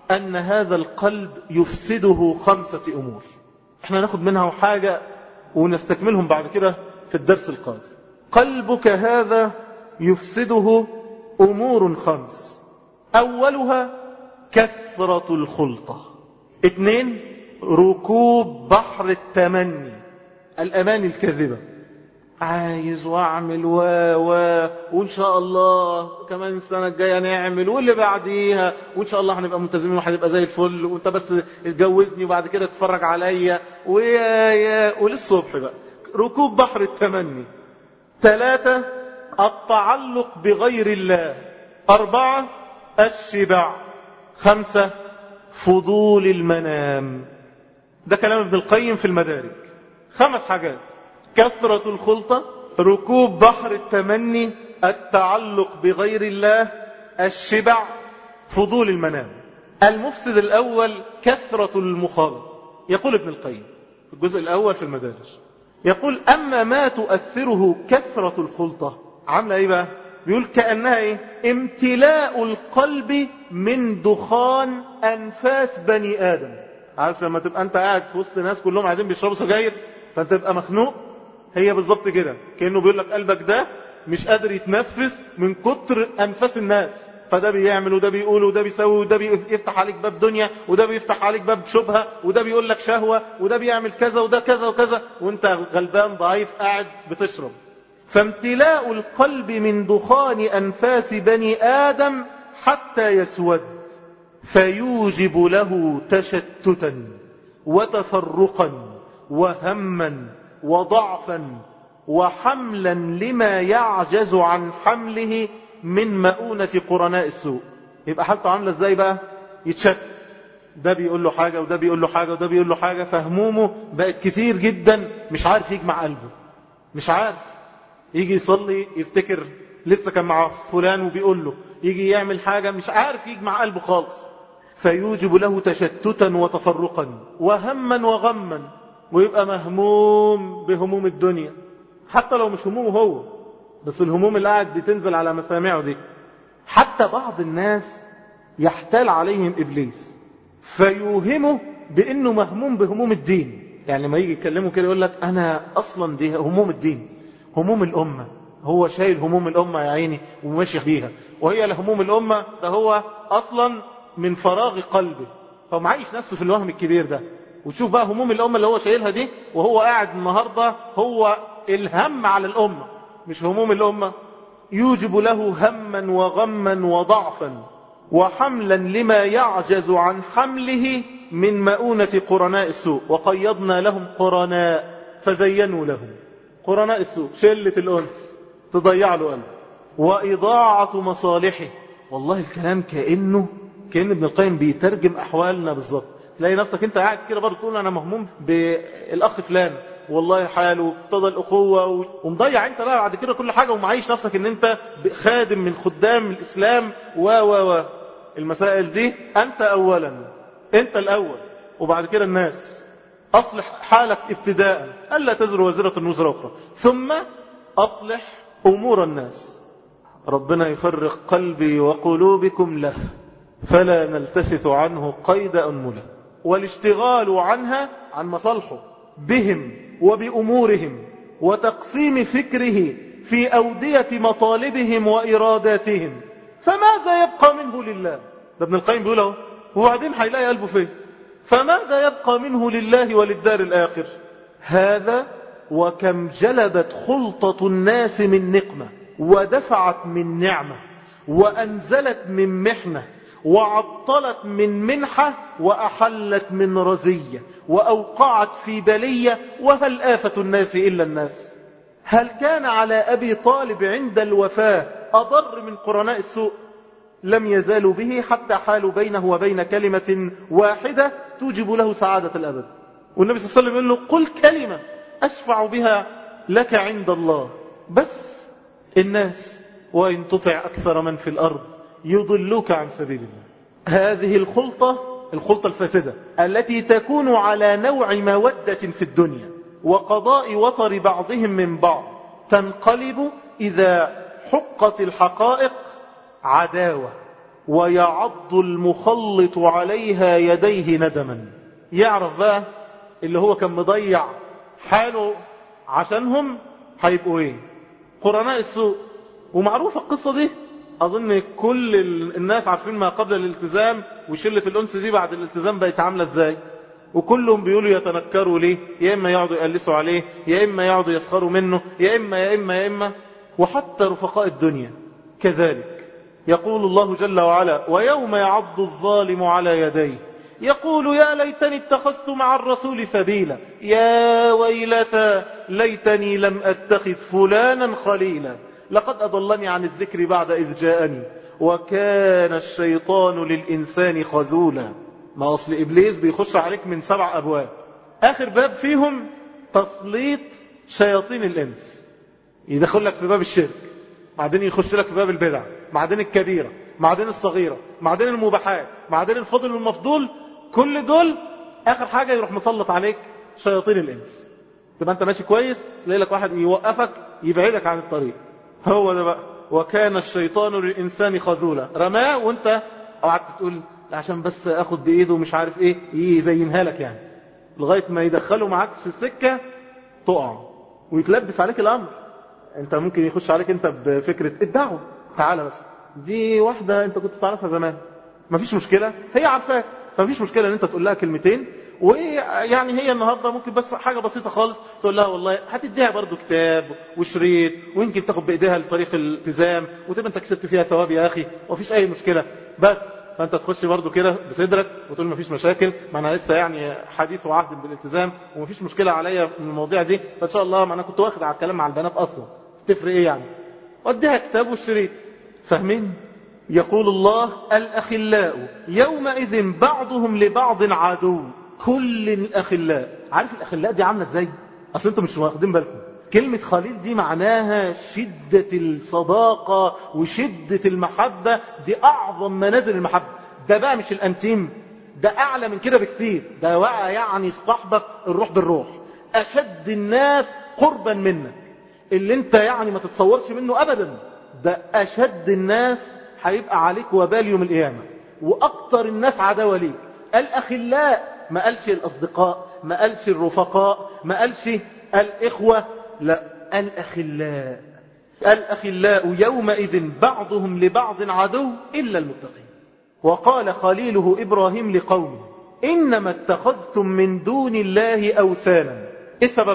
أن هذا القلب يفسده خمسة أمور. احنا ناخد منها حاجة ونستكملهم بعد كده في الدرس القادم. قلبك هذا يفسده أمور خمس. أولها كثرة الخلطة. اثنين ركوب بحر التمني، الأماني الكاذبة، عايز واعمل و و وان شاء الله كمان السنه الجايه نعمل واللي بعديها وان شاء الله هنبقى ملتزمين وهنبقى زي الفل وانت بس اتجوزني وبعد كده تتفرج عليا ويا يا وللصبح بقى. ركوب بحر التمني. ثلاثة التعلق بغير الله. أربعة الشبع. خمسة فضول المنام. ده كلام ابن القيم في المدارج. خمس حاجات: كثرة الخلطة، ركوب بحر التمني، التعلق بغير الله، الشبع، فضول المنام. المفسد الأول كثرة المخالطة. يقول ابن القيم في الجزء الأول في المدارج، يقول أما ما تؤثره كثرة الخلطة عاملة إيه بقى؟ بيقول كأنها إيه؟ امتلاء القلب من دخان أنفاس بني آدم. عارف لما تبقى أنت قاعد في وسط ناس كلهم عايزين بيشربوا سجاير فأنت تبقى مخنوق؟ هي بالظبط كده، كأنه بيقول لك قلبك ده مش قادر يتنفس من كتر أنفاس الناس، فده بيعمل وده بيقول وده بيسوي وده بيفتح عليك باب دنيا وده بيفتح عليك باب شبهة وده بيقول لك شهوة وده بيعمل كذا وده كذا وكذا وانت غلبان ضعيف قاعد بتشرب. فامتلاء القلب من دخان أنفاس بني آدم حتى يسود فيوجب له تشتتا وتفرقا وهما وضعفا وحملا لما يعجز عن حمله من مؤونة قرناء السوء. يبقى حالته عاملة ازاي بقى؟ يتشتت، ده بيقول له حاجة وده بيقول له حاجة وده بيقول له حاجة، فهمومه بقت كتير جدا، مش عارف يجمع قلبه، مش عارف يجي يصلي يفتكر لسه كان مع فلان وبيقول له، يجي يعمل حاجة مش عارف يجمع قلبه خالص. فيوجب له تشتتا وتفرقا وهما وغما، ويبقى مهموم بهموم الدنيا حتى لو مش همومه هو، بس الهموم اللي قاعد بتنزل على مسامعه دي. حتى بعض الناس يحتال عليهم إبليس فيوهمه بأنه مهموم بهموم الدين. يعني لما يجي يكلمه كده يقول لك أنا أصلا دي هموم الدين، هموم الأمة، هو شايل هموم الأمة يا عيني وماشي بيها، وهي لهموم الأمة، ده هو أصلا من فراغ قلبه، فمعيش نفسه في الوهم الكبير ده. وتشوف بقى هموم الأمة اللي هو شايلها دي وهو قاعد النهاردة هو الهم على الأمة مش هموم الأمة. يوجب له هما وغما وضعفا وحملا لما يعجز عن حمله من مؤونة قرناء السوء. وقيضنا لهم قرناء فزينوا لهم. قرناء السوء شلة الأنس تضيع له قلبه. وإضاعة مصالحه. والله الكلام كأنه كأن ابن القيم بيترجم أحوالنا بالظبط. تلاقي نفسك انت قاعد كده برضه تقول أنا مهموم بالأخ فلان والله حاله ابتدى الأخوة ومضيع انت بقى بعد كده كل حاجة ومعيش نفسك ان انت خادم من خدام الإسلام و و و المسائل دي. انت أولا، انت الأول وبعد كده الناس. أصلح حالك ابتداء ألا تزر وزرة وزر أخرى، ثم أصلح أمور الناس. ربنا يفرق قلبي وقلوبكم له فلا نلتفت عنه قيد أنمله. والاشتغال عنها عن مصالحه بهم وبأمورهم وتقسيم فكره في أودية مطالبهم وإراداتهم، فماذا يبقى منه لله؟ ده ابن القيم بيقوله وبعدين هيلاقي قلبه فيه. فماذا يبقى منه لله وللدار الآخر؟ هذا وكم جلبت خلطة الناس من نقمة ودفعت من نعمة وأنزلت من محنة وعطلت من منحة وأحلت من رزية وأوقعت في بلية. وهل آفة الناس إلا الناس؟ هل كان على أبي طالب عند الوفاة أضر من قرناء السوء؟ لم يزالوا به حتى حالوا بينه وبين كلمة واحدة توجب له سعادة الأبد. والنبي صلى الله عليه وسلم يقول له قل كلمة أشفع بها لك عند الله. بس الناس وإن تطع أكثر من في الأرض يضلوك عن سبيل الله. هذه الخلطة، الخلطة الفاسدة التي تكون على نوع مودة في الدنيا وقضاء وطر بعضهم من بعض، تنقلب إذا حقت الحقائق عداوة ويعض المخلط عليها يديه ندما. يعرف بقى اللي هو كان مضيع حاله عشانهم هيبقوا ايه؟ قرناء السوء. ومعروفة القصة دي، أظن كل الناس عارفين ما قبل الالتزام وشلة الأنس دي بعد الالتزام بقت عاملة ازاي. وكلهم بيقولوا يتنكروا ليه، يا إما يقعدوا يقلسوا عليه، يا إما يقعدوا يسخروا منه، يا إما يا إما يا إما. وحتى رفقاء الدنيا كذلك. يقول الله جل وعلا: ويوم يعض الظالم على يديه يقول يا ليتني اتخذت مع الرسول سبيلا يا ويلتى ليتني لم أتخذ فلانا خليلا لقد أضلني عن الذكر بعد إذ جاءني وكان الشيطان للإنسان خذولا. ما أصل إبليس بيخش عليك من سبع أبواب، آخر باب فيهم تسليط شياطين الإنس. يدخل لك في باب الشرك، بعدين يخش لك في باب البدع، بعدين الكبيرة، بعدين الصغيرة، بعدين المباحات، بعدين الفضل والمفضول. كل دول آخر حاجة يروح مسلط عليك شياطين الإنس. تبقى أنت ماشي كويس، تلاقي لك واحد يوقفك يبعدك عن الطريق. هو ده بقى وكان الشيطان للإنسان خذولا. رماه وانت قعدت تقول عشان بس اخد بايده ومش عارف ايه، يزينها لك يعني، لغاية ما يدخله معاك في السكة تقع ويتلبس عليك الامر. انت ممكن يخش عليك انت بفكرة الدعوة، تعالى بس دي واحدة انت كنت تعرفها زمان، مفيش مشكلة، هي عارفاك، فمفيش مشكلة ان انت تقول لها كلمتين. ويعني هي النهاردة ممكن بس حاجة بسيطة خالص تقول لها والله هتديها برضو كتاب وشريط، ويمكن تاخد بإيديها لطريق الالتزام وتبقى انت كسبت فيها ثواب يا أخي، ومفيش أي مشكلة. بس فانت تخش برضو كده بصدرك وتقول مفيش مشاكل، ما انا لسه يعني حديث وعهد بالالتزام ومفيش مشكلة عليا من المواضيع دي، فان شاء الله ما انا كنت واخد على الكلام مع البنات اصلا، تفرق ايه يعني؟ وديها كتاب والشريط. فاهمين؟ يقول الله: الأخلاء يومئذ بعضهم لبعض عدو. كل الأخلاء. عارف الأخلاء دي عاملة ازاي؟ اصل انتم مش واخدين بالكم. كلمة خليل دي معناها شدة الصداقة وشدة المحبة، دي أعظم منازل المحبة. ده بقى مش الأنتيم، ده أعلى من كده بكثير، ده بقى يعني صاحبك الروح بالروح، أشد الناس قربا منك، اللي انت يعني ما تتصورش منه أبدا. ده أشد الناس هيبقى عليك وبال يوم القيامة، وأكتر الناس عداوة ليك. الأخلاء، ما قالش الأصدقاء، ما قالش الرفقاء، ما قالش الإخوة، لا، الأخلاء. الأخلاء يومئذ بعضهم لبعض عدو إلا المتقين. وقال خليله إبراهيم لقومه: إنما اتخذتم من دون الله أوثانا. إيه السبب؟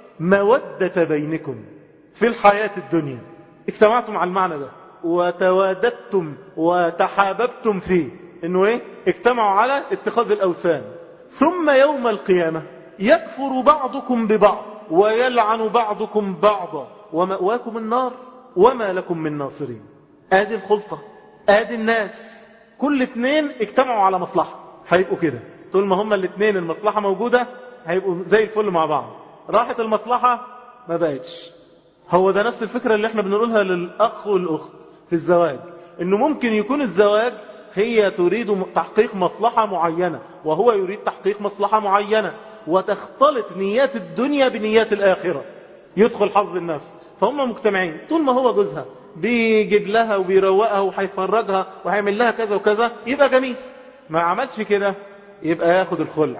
مودة بينكم في الحياة الدنيا. اجتمعتم على المعنى ده وتواددتم وتحاببتم فيه، إنه إيه؟ اجتمعوا على اتخاذ الأوثان. ثم يوم القيامة يكفر بعضكم ببعض ويلعن بعضكم بعضا ومأواكم النار وما لكم من ناصرين. آدي الخلطة، آدي الناس، كل اتنين اجتمعوا على مصلحة، هيبقوا كده طول ما هما الاتنين المصلحة موجودة هيبقوا زي الفل مع بعض. راحت المصلحة ما بقتش. هو ده نفس الفكرة اللي احنا بنقولها للأخ والأخت في الزواج، انه ممكن يكون الزواج هي تريد تحقيق مصلحة معينة وهو يريد تحقيق مصلحة معينة، وتختلط نيات الدنيا بنيات الآخرة، يدخل حظ النفس. فهم مجتمعين، طول ما هو جوزها بيجيب لها وبيروقها وهيفرجها وهيعمل لها كذا وكذا يبقى جميل، ما عملش كده يبقى ياخد الخلع.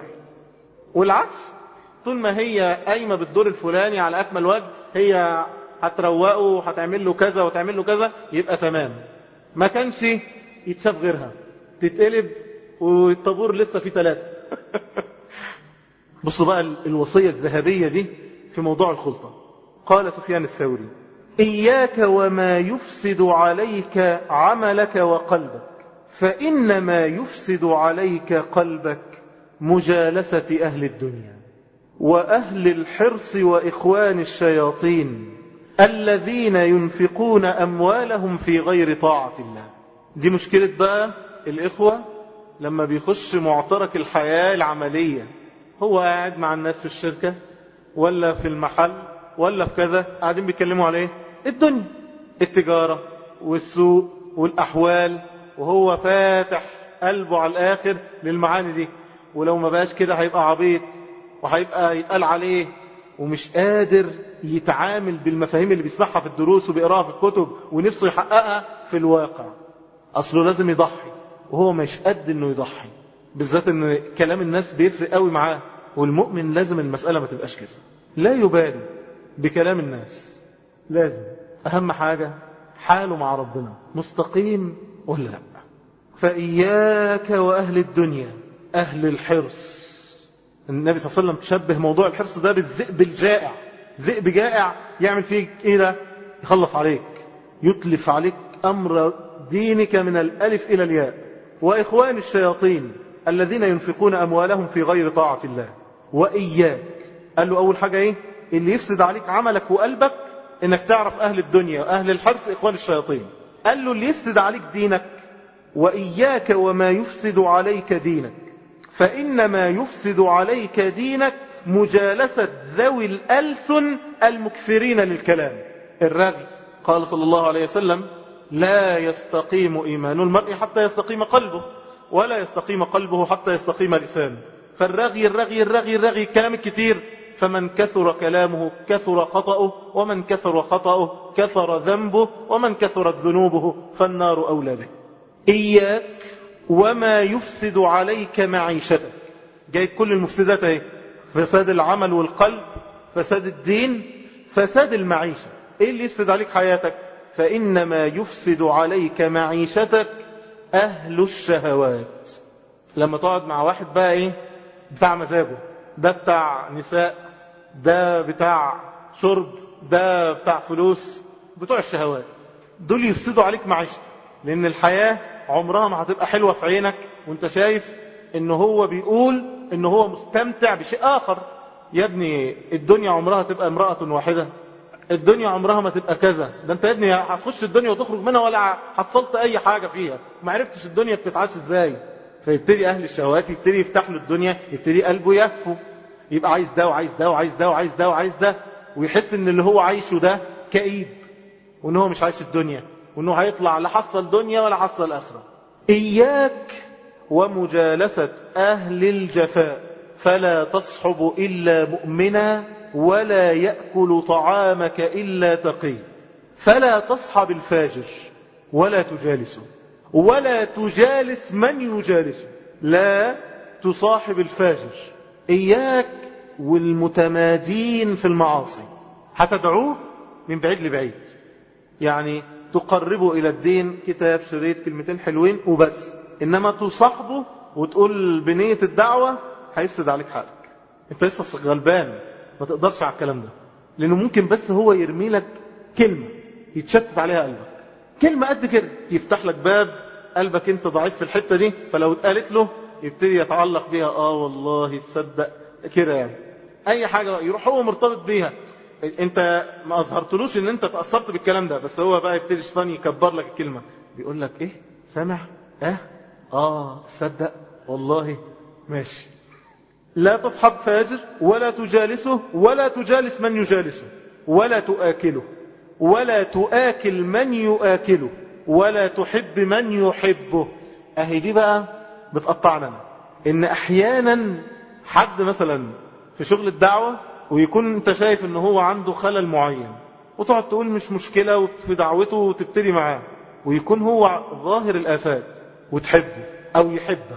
والعكس، طول ما هي قايمة بالدور الفلاني على أكمل وجه، هي هتروقه وهتعمل له كذا وتعمل له كذا يبقى تمام. ما كانش يتشاف غيرها، تتقلب والطابور لسه فيه ثلاثة. بصوا بقى الوصية الذهبية دي في موضوع الخلطة. قال سفيان الثوري: إياك وما يفسد عليك عملك وقلبك، فإنما يفسد عليك قلبك مجالسة أهل الدنيا وأهل الحرص وإخوان الشياطين الذين ينفقون أموالهم في غير طاعة الله. دي مشكلة بقى الإخوة لما بيخش معترك الحياة العملية، هو قاعد مع الناس في الشركة ولا في المحل ولا في كذا، قاعدين بيتكلموا على ايه؟ الدنيا، التجارة والسوق والأحوال، وهو فاتح قلبه على الآخر للمعاني دي. ولو ما بقاش كده هيبقى عبيط وهيبقى يتقال عليه، ومش قادر يتعامل بالمفاهيم اللي بيسمعها في الدروس وبيقراها في الكتب ونفسه يحققها في الواقع. أصله لازم يضحي وهو مش قد إنه يضحي، بالذات إن كلام الناس بيفرق قوي معاه. والمؤمن لازم المسألة ما تبقاش كده، لا يبالي بكلام الناس، لازم أهم حاجة حاله مع ربنا مستقيم ولا لا. فإياك وأهل الدنيا، أهل الحرص. النبي صلى الله عليه وسلم شبه موضوع الحرص ده بالذئب الجائع. ذئب جائع يعمل فيك إيه ده؟ يخلص عليك، يتلف عليك أمر دينك من الألف إلى الياء. وإخوان الشياطين الذين ينفقون أموالهم في غير طاعة الله. وإياك، قال له أول حاجة إيه؟ اللي يفسد عليك عملك وقلبك إنك تعرف أهل الدنيا وأهل الحرص إخوان الشياطين. قال له اللي يفسد عليك دينك، وإياك وما يفسد عليك دينك، فإنما يفسد عليك دينك مجالسة ذوي الألسن المكثرين للكلام. الرغي، قال صلى الله عليه وسلم لا يستقيم إيمان المرء حتى يستقيم قلبه، ولا يستقيم قلبه حتى يستقيم لسانه. فالرغي الرغي الرغي الرغي الكلام الكتير، فمن كثر كلامه كثر خطأه، ومن كثر خطأه كثر ذنبه، ومن كثرت ذنوبه فالنار أولى به. إياك وما يفسد عليك معيشتك. جاي كل المفسدات اهي: فساد العمل والقلب، فساد الدين، فساد المعيشة. ايه اللي يفسد عليك حياتك؟ فإنما يفسد عليك معيشتك أهل الشهوات. لما تقعد مع واحد بقى ايه بتاع مزاجه، ده بتاع نساء، ده بتاع شرب، ده بتاع فلوس، بتوع الشهوات، دول يفسدوا عليك معيشتك. لأن الحياة عمرها ما هتبقى حلوة في عينك وانت شايف انه هو بيقول انه هو مستمتع بشيء آخر. يا ابني الدنيا عمرها تبقى امرأة واحدة؟ الدنيا عمرها ما تبقى كذا. ده انت يا ابني هتخش الدنيا وتخرج منها ولا حصلت اي حاجة فيها، ما عرفتش الدنيا بتتعاش ازاي. فيبتدي اهل الشهوات يبتدي يفتح له الدنيا، يبتدي قلبه يهفو، يبقى عايز ده وعايز ده وعايز ده وعايز ده وعايز ده، ويحس ان اللي هو عايشه ده كئيب، وان هو مش عايش الدنيا، وانه هيطلع لا حصل دنيا ولا حصل اخرة. اياك ومجالسة اهل الجفاء، فلا تصحب الا مؤمنا، ولا يأكل طعامك الا تقي. فلا تصحب الفاجر ولا تجالسه، ولا تجالس من يجالسه. لا تصاحب الفاجر. اياك والمتمادين في المعاصي، هتدعوه من بعيد لبعيد، يعني تقربه إلى الدين، كتاب شريط كلمتين حلوين وبس. إنما تصاحبه وتقول بنية الدعوة، هيفسد عليك حالك. انت لسه غلبان ما تقدرش على الكلام ده، لأنه ممكن بس هو يرمي لك كلمة يتشتت عليها قلبك، كلمة قد كده يفتح لك باب قلبك انت ضعيف في الحتة دي، فلو اتقالت له يبتدي يتعلق بيها. اه والله تصدق كده، يعني اي حاجة يروح هو مرتبط بيها. انت ما اظهرتلوش ان انت تأثرت بالكلام ده، بس هو بقى يبتدي الشيطان يكبر لك الكلمة، بيقول لك ايه سامع اه اه تصدق والله ماشي. لا تصحب فاجر ولا تجالسه، ولا تجالس من يجالسه، ولا تؤكله، ولا تؤكل من يؤكله، ولا تحب من يحبه. اهي دي بقى بتقطعنا. ان احيانا حد مثلا في شغل الدعوة ويكون انت شايف ان هو عنده خلل معين، وتقعد تقول مش مشكلة في دعوته وتبتدي معاه، ويكون هو ظاهر الآفات وتحبه او يحبك.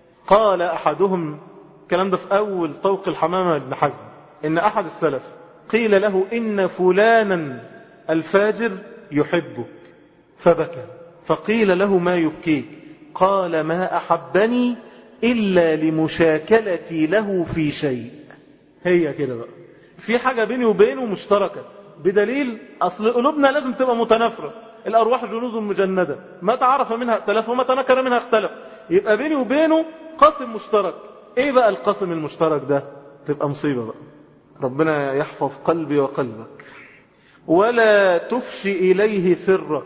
قال احدهم، الكلام ده في اول طوق الحمامة ابن حزم، ان احد السلف قيل له ان فلانا الفاجر يحبك فبكى، فقيل له ما يبكيك؟ قال ما احبني الا لمشاكلتي له في شيء. هي كده بقى، في حاجة بيني وبينه مشتركة، بدليل أصل قلوبنا لازم تبقى متنافرة. الأرواح جنود مجندة، ما تعرف منها ائتلف وما تنكر منها اختلف. يبقى بيني وبينه قاسم مشترك. ايه بقى القاسم المشترك ده؟ تبقى مصيبة بقى. ربنا يحفظ قلبي وقلبك. ولا تفشي إليه سرك،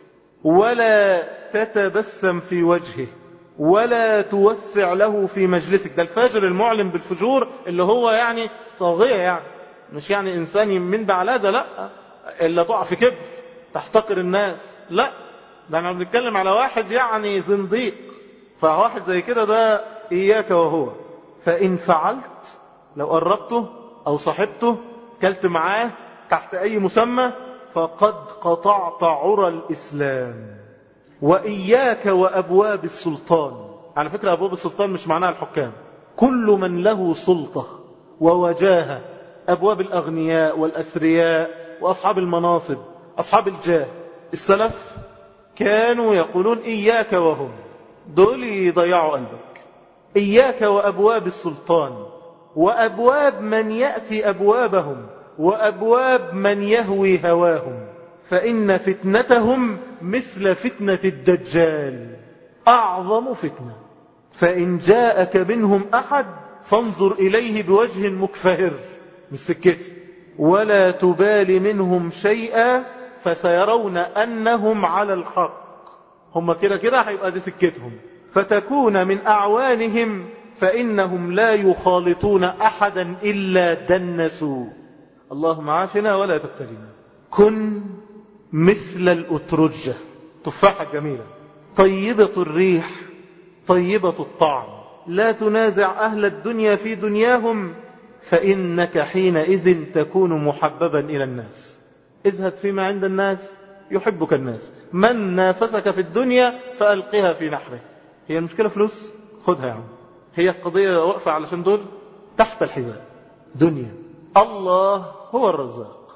ولا تتبسم في وجهه، ولا توسع له في مجلسك. ده الفاجر المعلم بالفجور، اللي هو يعني طاغية، يعني مش يعني إنسان من بعلاده، لا، إلا تقع في كبر تحتقر الناس، لا، ده أنا بنتكلم على واحد يعني زنديق. فواحد زي كده ده إياك وهو. فإن فعلت، لو قربته أو صاحبته كلت معاه تحت أي مسمى، فقد قطعت عرى الإسلام. وإياك وأبواب السلطان. على فكرة أبواب السلطان مش معناها الحكام، كل من له سلطة ووجاهة، أبواب الأغنياء والأثرياء وأصحاب المناصب، أصحاب الجاه. السلف كانوا يقولون إياك وهم، دول يضيعوا قلبك. إياك وأبواب السلطان، وأبواب من يأتي أبوابهم، وأبواب من يهوي هواهم، فإن فتنتهم مثل فتنة الدجال، أعظم فتنة. فإن جاءك منهم أحد فانظر إليه بوجه مكفهر، مش سكتي، ولا تبال منهم شيئا فسيرون أنهم على الحق. هم كده كده هيبقى دي سكتهم، فتكون من أعوانهم، فإنهم لا يخالطون أحدا إلا دنسوا. اللهم عافنا ولا تبتلينا. كن مثل الأترجة، تفاحة جميلة طيبة الريح طيبة الطعم، لا تنازع أهل الدنيا في دنياهم، فإنك حينئذ تكون محببا إلى الناس. اذهب فيما عند الناس يحبك الناس، من نافسك في الدنيا فألقها في نحره. هي المشكلة فلوس؟ خدها يا عم، هي القضية واقفة علشان دول تحت الحذاء دنيا. الله هو الرزاق.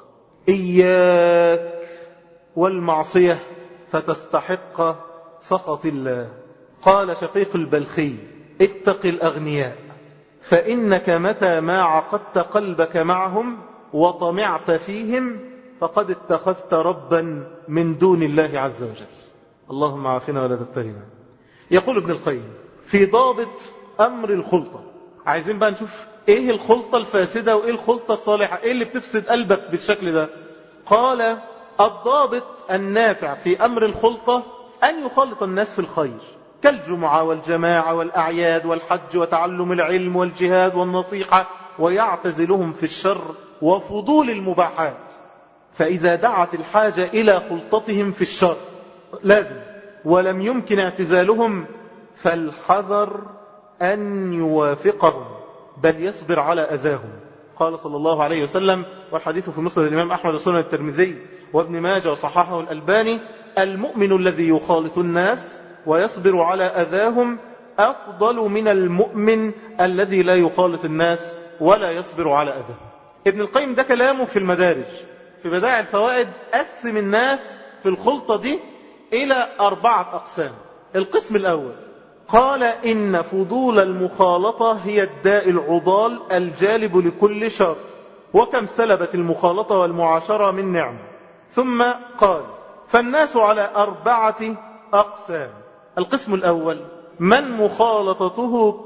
إياك والمعصية فتستحق سخط الله. قال شقيق البلخي اتق الأغنياء، فإنك متى ما عقدت قلبك معهم وطمعت فيهم فقد اتخذت ربا من دون الله عز وجل. اللهم عافنا ولا تبتلينا. يقول ابن القيم في ضابط أمر الخلطة، عايزين بقى نشوف ايه الخلطة الفاسدة وايه الخلطة الصالحة، ايه اللي بتفسد قلبك بالشكل ده. قال الضابط النافع في أمر الخلطة أن يخلط الناس في الخير، كالجمعة والجماعة والأعياد والحج وتعلم العلم والجهاد والنصيحة، ويعتزلهم في الشر وفضول المباحات. فإذا دعت الحاجة إلى خلطتهم في الشر لازم، ولم يمكن اعتزالهم، فالحذر أن يوافقهم بل يصبر على أذاهم. قال صلى الله عليه وسلم، والحديث في مسند الإمام أحمد وسنن الترمذي وابن ماجه وصححه الألباني: المؤمن الذي يخالط الناس ويصبر على أذاهم أفضل من المؤمن الذي لا يخالط الناس ولا يصبر على أذاهم. ابن القيم ده كلامه في المدارج في بدائع الفوائد، قسم الناس في الخلطة دي إلى أربعة أقسام. القسم الأول قال إن فضول المخالطة هي الداء العضال الجالب لكل شر، وكم سلبت المخالطة والمعاشرة من نعم. ثم قال فالناس على أربعة أقسام. القسم الأول من مخالطته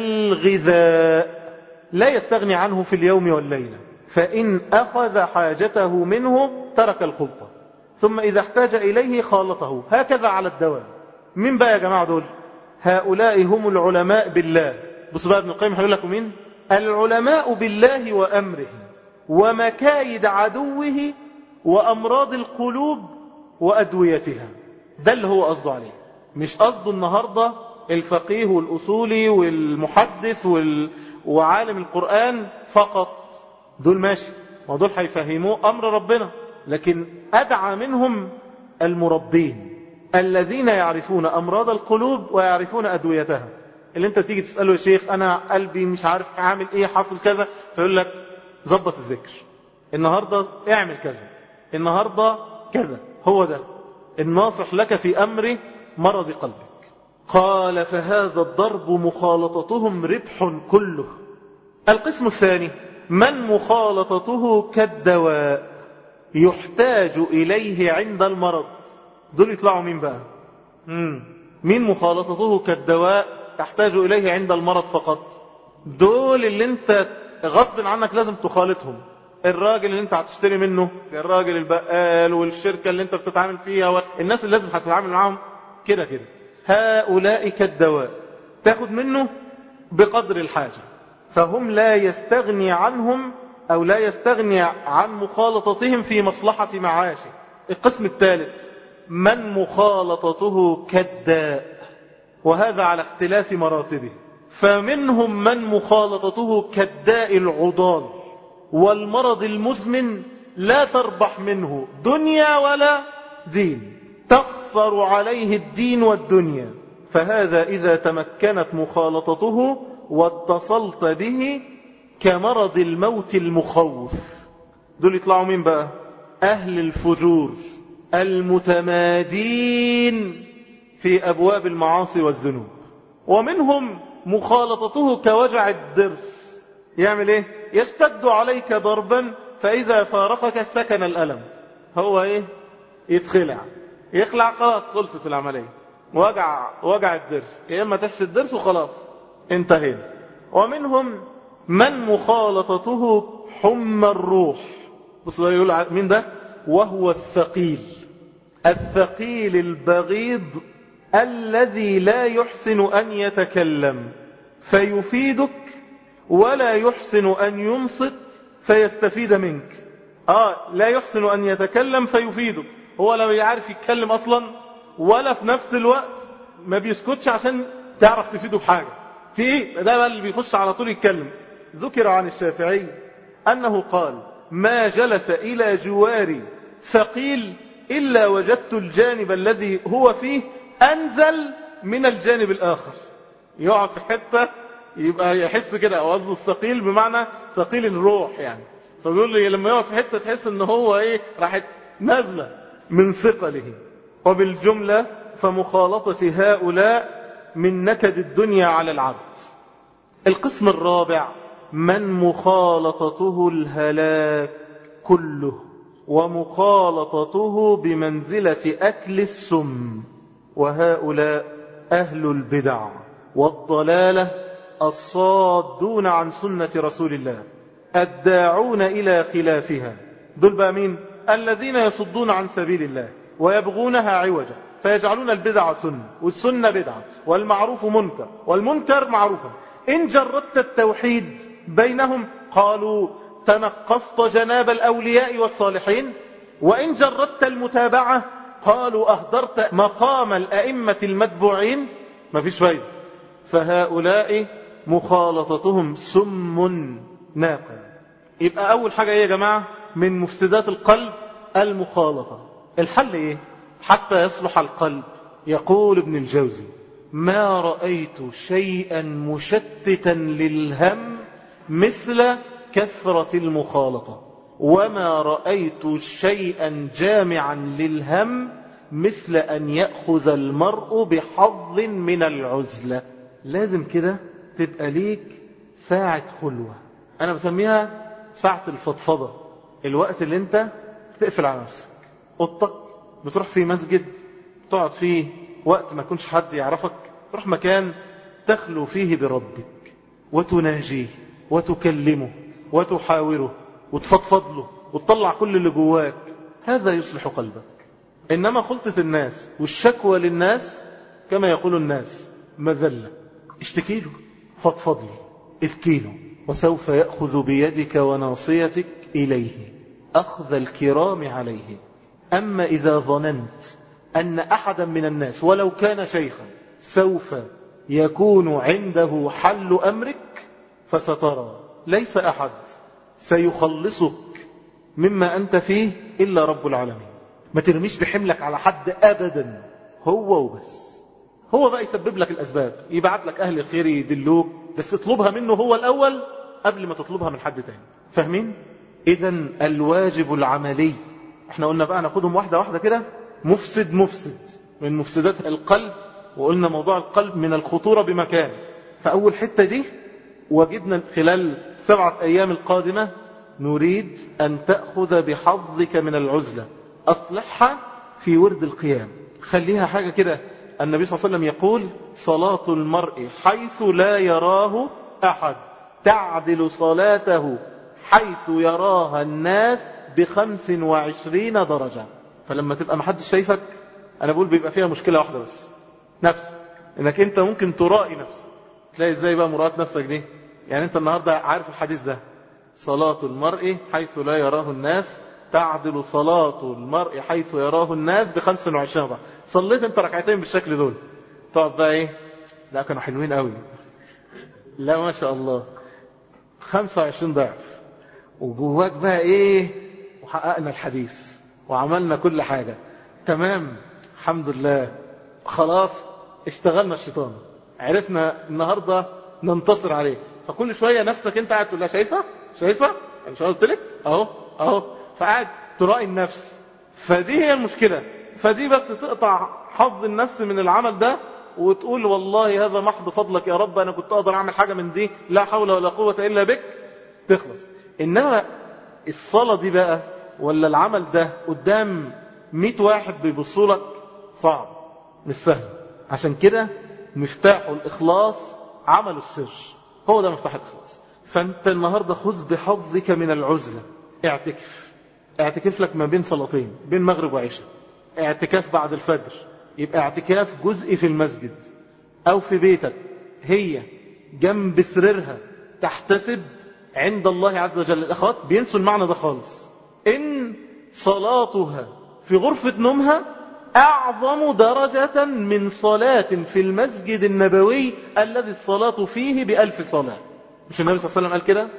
كالغذاء لا يستغني عنه في اليوم والليلة، فإن أخذ حاجته منه ترك الخلطة، ثم إذا احتاج إليه خالطه، هكذا على الدوام. من بقى يا جماعة دول؟ هؤلاء هم العلماء بالله. بص بقى ابن القيم هيقول لكم مين؟ العلماء بالله وأمره ومكايد عدوه وأمراض القلوب وأدويتها. ده اللي هو قصده عليه، مش قصده النهاردة الفقيه والأصولي والمحدث وال... وعالم القرآن فقط. دول ماشي، ودول هيفهموه أمر ربنا، لكن أدعى منهم المربين الذين يعرفون أمراض القلوب ويعرفون أدويتها. اللي انت تيجي تسأله يا شيخ أنا قلبي مش عارف أعمل إيه، حاصل كذا، فيقول لك ظبط الذكر، النهاردة اعمل كذا، النهاردة كذا. هو ده الناصح لك في أمر مرض قلبك. قال فهذا الضرب مخالطتهم ربح كله. القسم الثاني من مخالطته كالدواء يحتاج إليه عند المرض. دول يطلعوا مين بقى؟ مم. مين مخالطته كالدواء تحتاج إليه عند المرض فقط؟ دول اللي انت غصب عنك لازم تخالطهم. الراجل اللي انت هتشتري منه، الراجل البقال، والشركة اللي انت بتتعامل فيها، الناس اللي لازم هتتعامل معاهم كده كده. هؤلاء كالدواء تاخد منه بقدر الحاجة، فهم لا يستغني عنهم أو لا يستغني عن مخالطتهم في مصلحة معاشه. القسم الثالث من مخالطته كالداء، وهذا على اختلاف مراتبه. فمنهم من مخالطته كالداء العضال والمرض المزمن لا تربح منه دنيا ولا دين، تخسر يؤثر عليه الدين والدنيا، فهذا إذا تمكنت مخالطته واتصلت به كمرض الموت المخوف. دول يطلعوا مين بقى؟ أهل الفجور المتمادين في أبواب المعاصي والذنوب. ومنهم مخالطته كوجع الضرس، يعمل ايه؟ يشتد عليك ضربا فإذا فارقك سكن الألم. هو ايه؟ يتخلع، يخلع، خلاص خلصت العملية. وجع وجع الضرس، يا اما تحشي الضرس وخلاص انتهينا. ومنهم من مخالطته حمى الروح. بص بقى يقول مين ده؟ وهو الثقيل، الثقيل البغيض الذي لا يحسن أن يتكلم فيفيدك ولا يحسن أن ينصت فيستفيد منك. آه لا يحسن أن يتكلم فيفيدك، هو لا يعرف يتكلم أصلا ولا في نفس الوقت ما بيسكتش عشان تعرف تفيده بحاجة. تيه ده بقى اللي بيخش على طول يتكلم. ذكر عن الشافعي أنه قال: ما جلس إلى جواري ثقيل إلا وجدت الجانب الذي هو فيه أنزل من الجانب الآخر. يقعد في حتة يبقى يحس كده، أو قصده الثقيل بمعنى ثقيل الروح يعني. فبيقول لي لما يقعد في حتة تحس ان هو ايه، راحت نازلة من ثقله. وبالجملة فمخالطة هؤلاء من نكد الدنيا على العبد. القسم الرابع من مخالطته الهلاك كله، ومخالطته بمنزلة أكل السم. وهؤلاء أهل البدع والضلالة الصادون عن سنة رسول الله الداعون إلى خلافها. دول بقى مين؟ الذين يصدون عن سبيل الله ويبغونها عوجا فيجعلون البدع سنة والسنة بدعة والمعروف منكر والمنكر معروفا. إن جردت التوحيد بينهم قالوا تنقصت جناب الأولياء والصالحين، وإن جردت المتابعة قالوا أهدرت مقام الأئمة المتبوعين. ما فيش فايدة. فهؤلاء مخالطتهم سم ناقل. يبقى أول حاجة إيه يا جماعة من مفسدات القلب؟ المخالطة. الحل إيه حتى يصلح القلب؟ يقول ابن الجوزي: ما رأيت شيئا مشتتا للهم مثل كثرة المخالطة، وما رأيت شيئا جامعا للهم مثل أن يأخذ المرء بحظ من العزلة. لازم كده تبقى ليك ساعة خلوة، أنا بسميها ساعة الفضفضة. الوقت اللي انت تقفل على نفسك، اوضتك، بتروح فيه مسجد تقعد فيه وقت ما يكونش حد يعرفك، تروح مكان تخلو فيه بربك وتناجيه وتكلمه وتحاوره وتفضفض له وتطلع كل اللي جواك. هذا يصلح قلبك. إنما خلطة الناس والشكوى للناس كما يقول الناس مذلة. اشتكي له، فضفض له، ابكي له، وسوف يأخذ بيدك وناصيتك إليه أخذ الكرام عليه. أما إذا ظننت أن أحدا من الناس ولو كان شيخا سوف يكون عنده حل أمرك، فسترى ليس أحد سيخلصك مما أنت فيه إلا رب العالمين. ما ترميش بحملك على حد أبدا، هو وبس. هو بقى يسبب لك الأسباب، يبعت لك أهل الخير يدلوك، بس اطلبها منه هو الأول قبل ما تطلبها من حد تاني. فاهمين؟ إذن الواجب العملي، احنا قلنا بقى ناخدهم واحدة واحدة كده. مفسد مفسد من مفسدات القلب، وقلنا موضوع القلب من الخطورة بمكان. فأول حتة دي وجدنا خلال سبعة أيام القادمة نريد أن تأخذ بحظك من العزلة. أصلحها في ورد القيام، خليها حاجة كده. النبي صلى الله عليه وسلم يقول: صلاة المرء حيث لا يراه أحد تعدل صلاته حيث يراها الناس بخمس وعشرين درجة. فلما تبقى محدش شايفك، أنا بقول بيبقى فيها مشكلة واحدة بس، نفسك. إنك أنت ممكن ترائي نفسك. تلاقي إزاي بقى مراءة نفسك دي؟ يعني أنت النهاردة عارف الحديث ده: صلاة المرء حيث لا يراه الناس تعدل صلاة المرء حيث يراه الناس بخمس وعشرين ضعف. صليت انت ركعتين بالشكل دول، تقعد بقى ايه؟ لا كانوا حلوين قوي، لا ما شاء الله، خمسة وعشرين ضعف. وجواك بقى ايه؟ وحققنا الحديث وعملنا كل حاجة تمام. الحمد لله خلاص اشتغلنا الشيطان، عرفنا النهاردة ننتصر عليه. فكل شوية نفسك انت قاعد تقول لها شايفة شايفة انا مش قلت لك اهو اهو، فقاعد تراعي النفس. فدي هي المشكلة. فدي بس تقطع حظ النفس من العمل ده وتقول والله هذا محض فضلك يا رب، انا كنت اقدر اعمل حاجة من دي، لا حول ولا قوة الا بك، تخلص. انما الصلاة دي بقى ولا العمل ده قدام مئة واحد بيبصوا لك صعب، مش سهل. عشان كده مفتاح الإخلاص عمل السر، هو ده مفتاح الإخلاص. فأنت النهاردة خذ بحظك من العزلة، اعتكف اعتكف لك ما بين صلاتين، بين مغرب وعشاء، اعتكاف بعد الفجر، يبقى اعتكاف جزئي في المسجد أو في بيتك، هي جنب سريرها تحتسب عند الله عز وجل. الأخوات بينسوا المعنى ده خالص، إن صلاتها في غرفة نومها أعظم درجة من صلاة في المسجد النبوي الذي الصلاة فيه بألف صلاة. مش النبي صلى الله عليه وسلم قال كده؟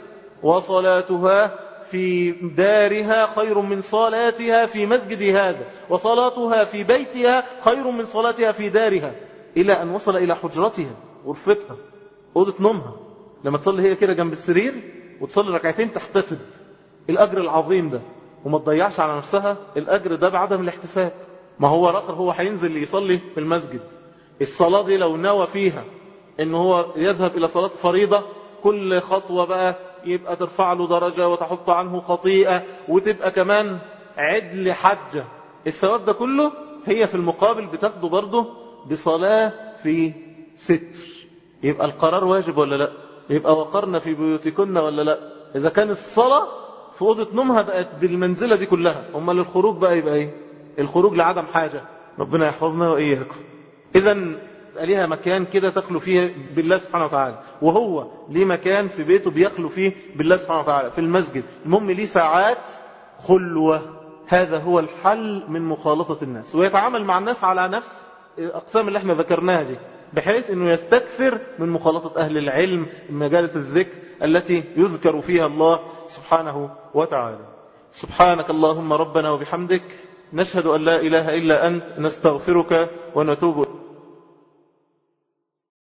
وصلاتها في دارها خير من صلاتها في مسجد هذا، وصلاتها في بيتها خير من صلاتها في دارها، إلى أن وصل إلى حجرتها، غرفتها، أوضة نومها. لما تصلي هي كده جنب السرير وتصلي ركعتين تحتسب الأجر العظيم ده، وما تضيعش على نفسها الأجر ده بعدم الاحتساب. ما هو رخر هو هينزل يصلي في المسجد، الصلاة دي لو نوى فيها إنه هو يذهب إلى صلاة فريضة، كل خطوة بقى يبقى ترفع له درجة وتحط عنه خطيئة وتبقى كمان عدل حجة. الثواب ده كله هي في المقابل بتاخده برضه بصلاة في ستر. يبقى القرار واجب ولا لا؟ يبقى وقرنا في بيوتكن ولا لا؟ إذا كان الصلاة في أوضة نومها بقت بالمنزلة دي كلها، أما للخروج بقى يبقى إيه؟ الخروج لعدم حاجة. ربنا يحفظنا وإياكم. إذن ليها مكان كده تخلو فيه بالله سبحانه وتعالى، وهو ليه مكان في بيته بيخلو فيه بالله سبحانه وتعالى في المسجد. المهم ليه ساعات خلوة، هذا هو الحل من مخالطة الناس، ويتعامل مع الناس على نفس الأقسام اللي احنا ذكرناها دي، بحيث أنه يستكثر من مخالطة أهل العلم، مجالس الذكر التي يذكر فيها الله سبحانه وتعالى. سبحانك اللهم ربنا وبحمدك، نشهد أن لا إله إلا أنت، نستغفرك ونتوب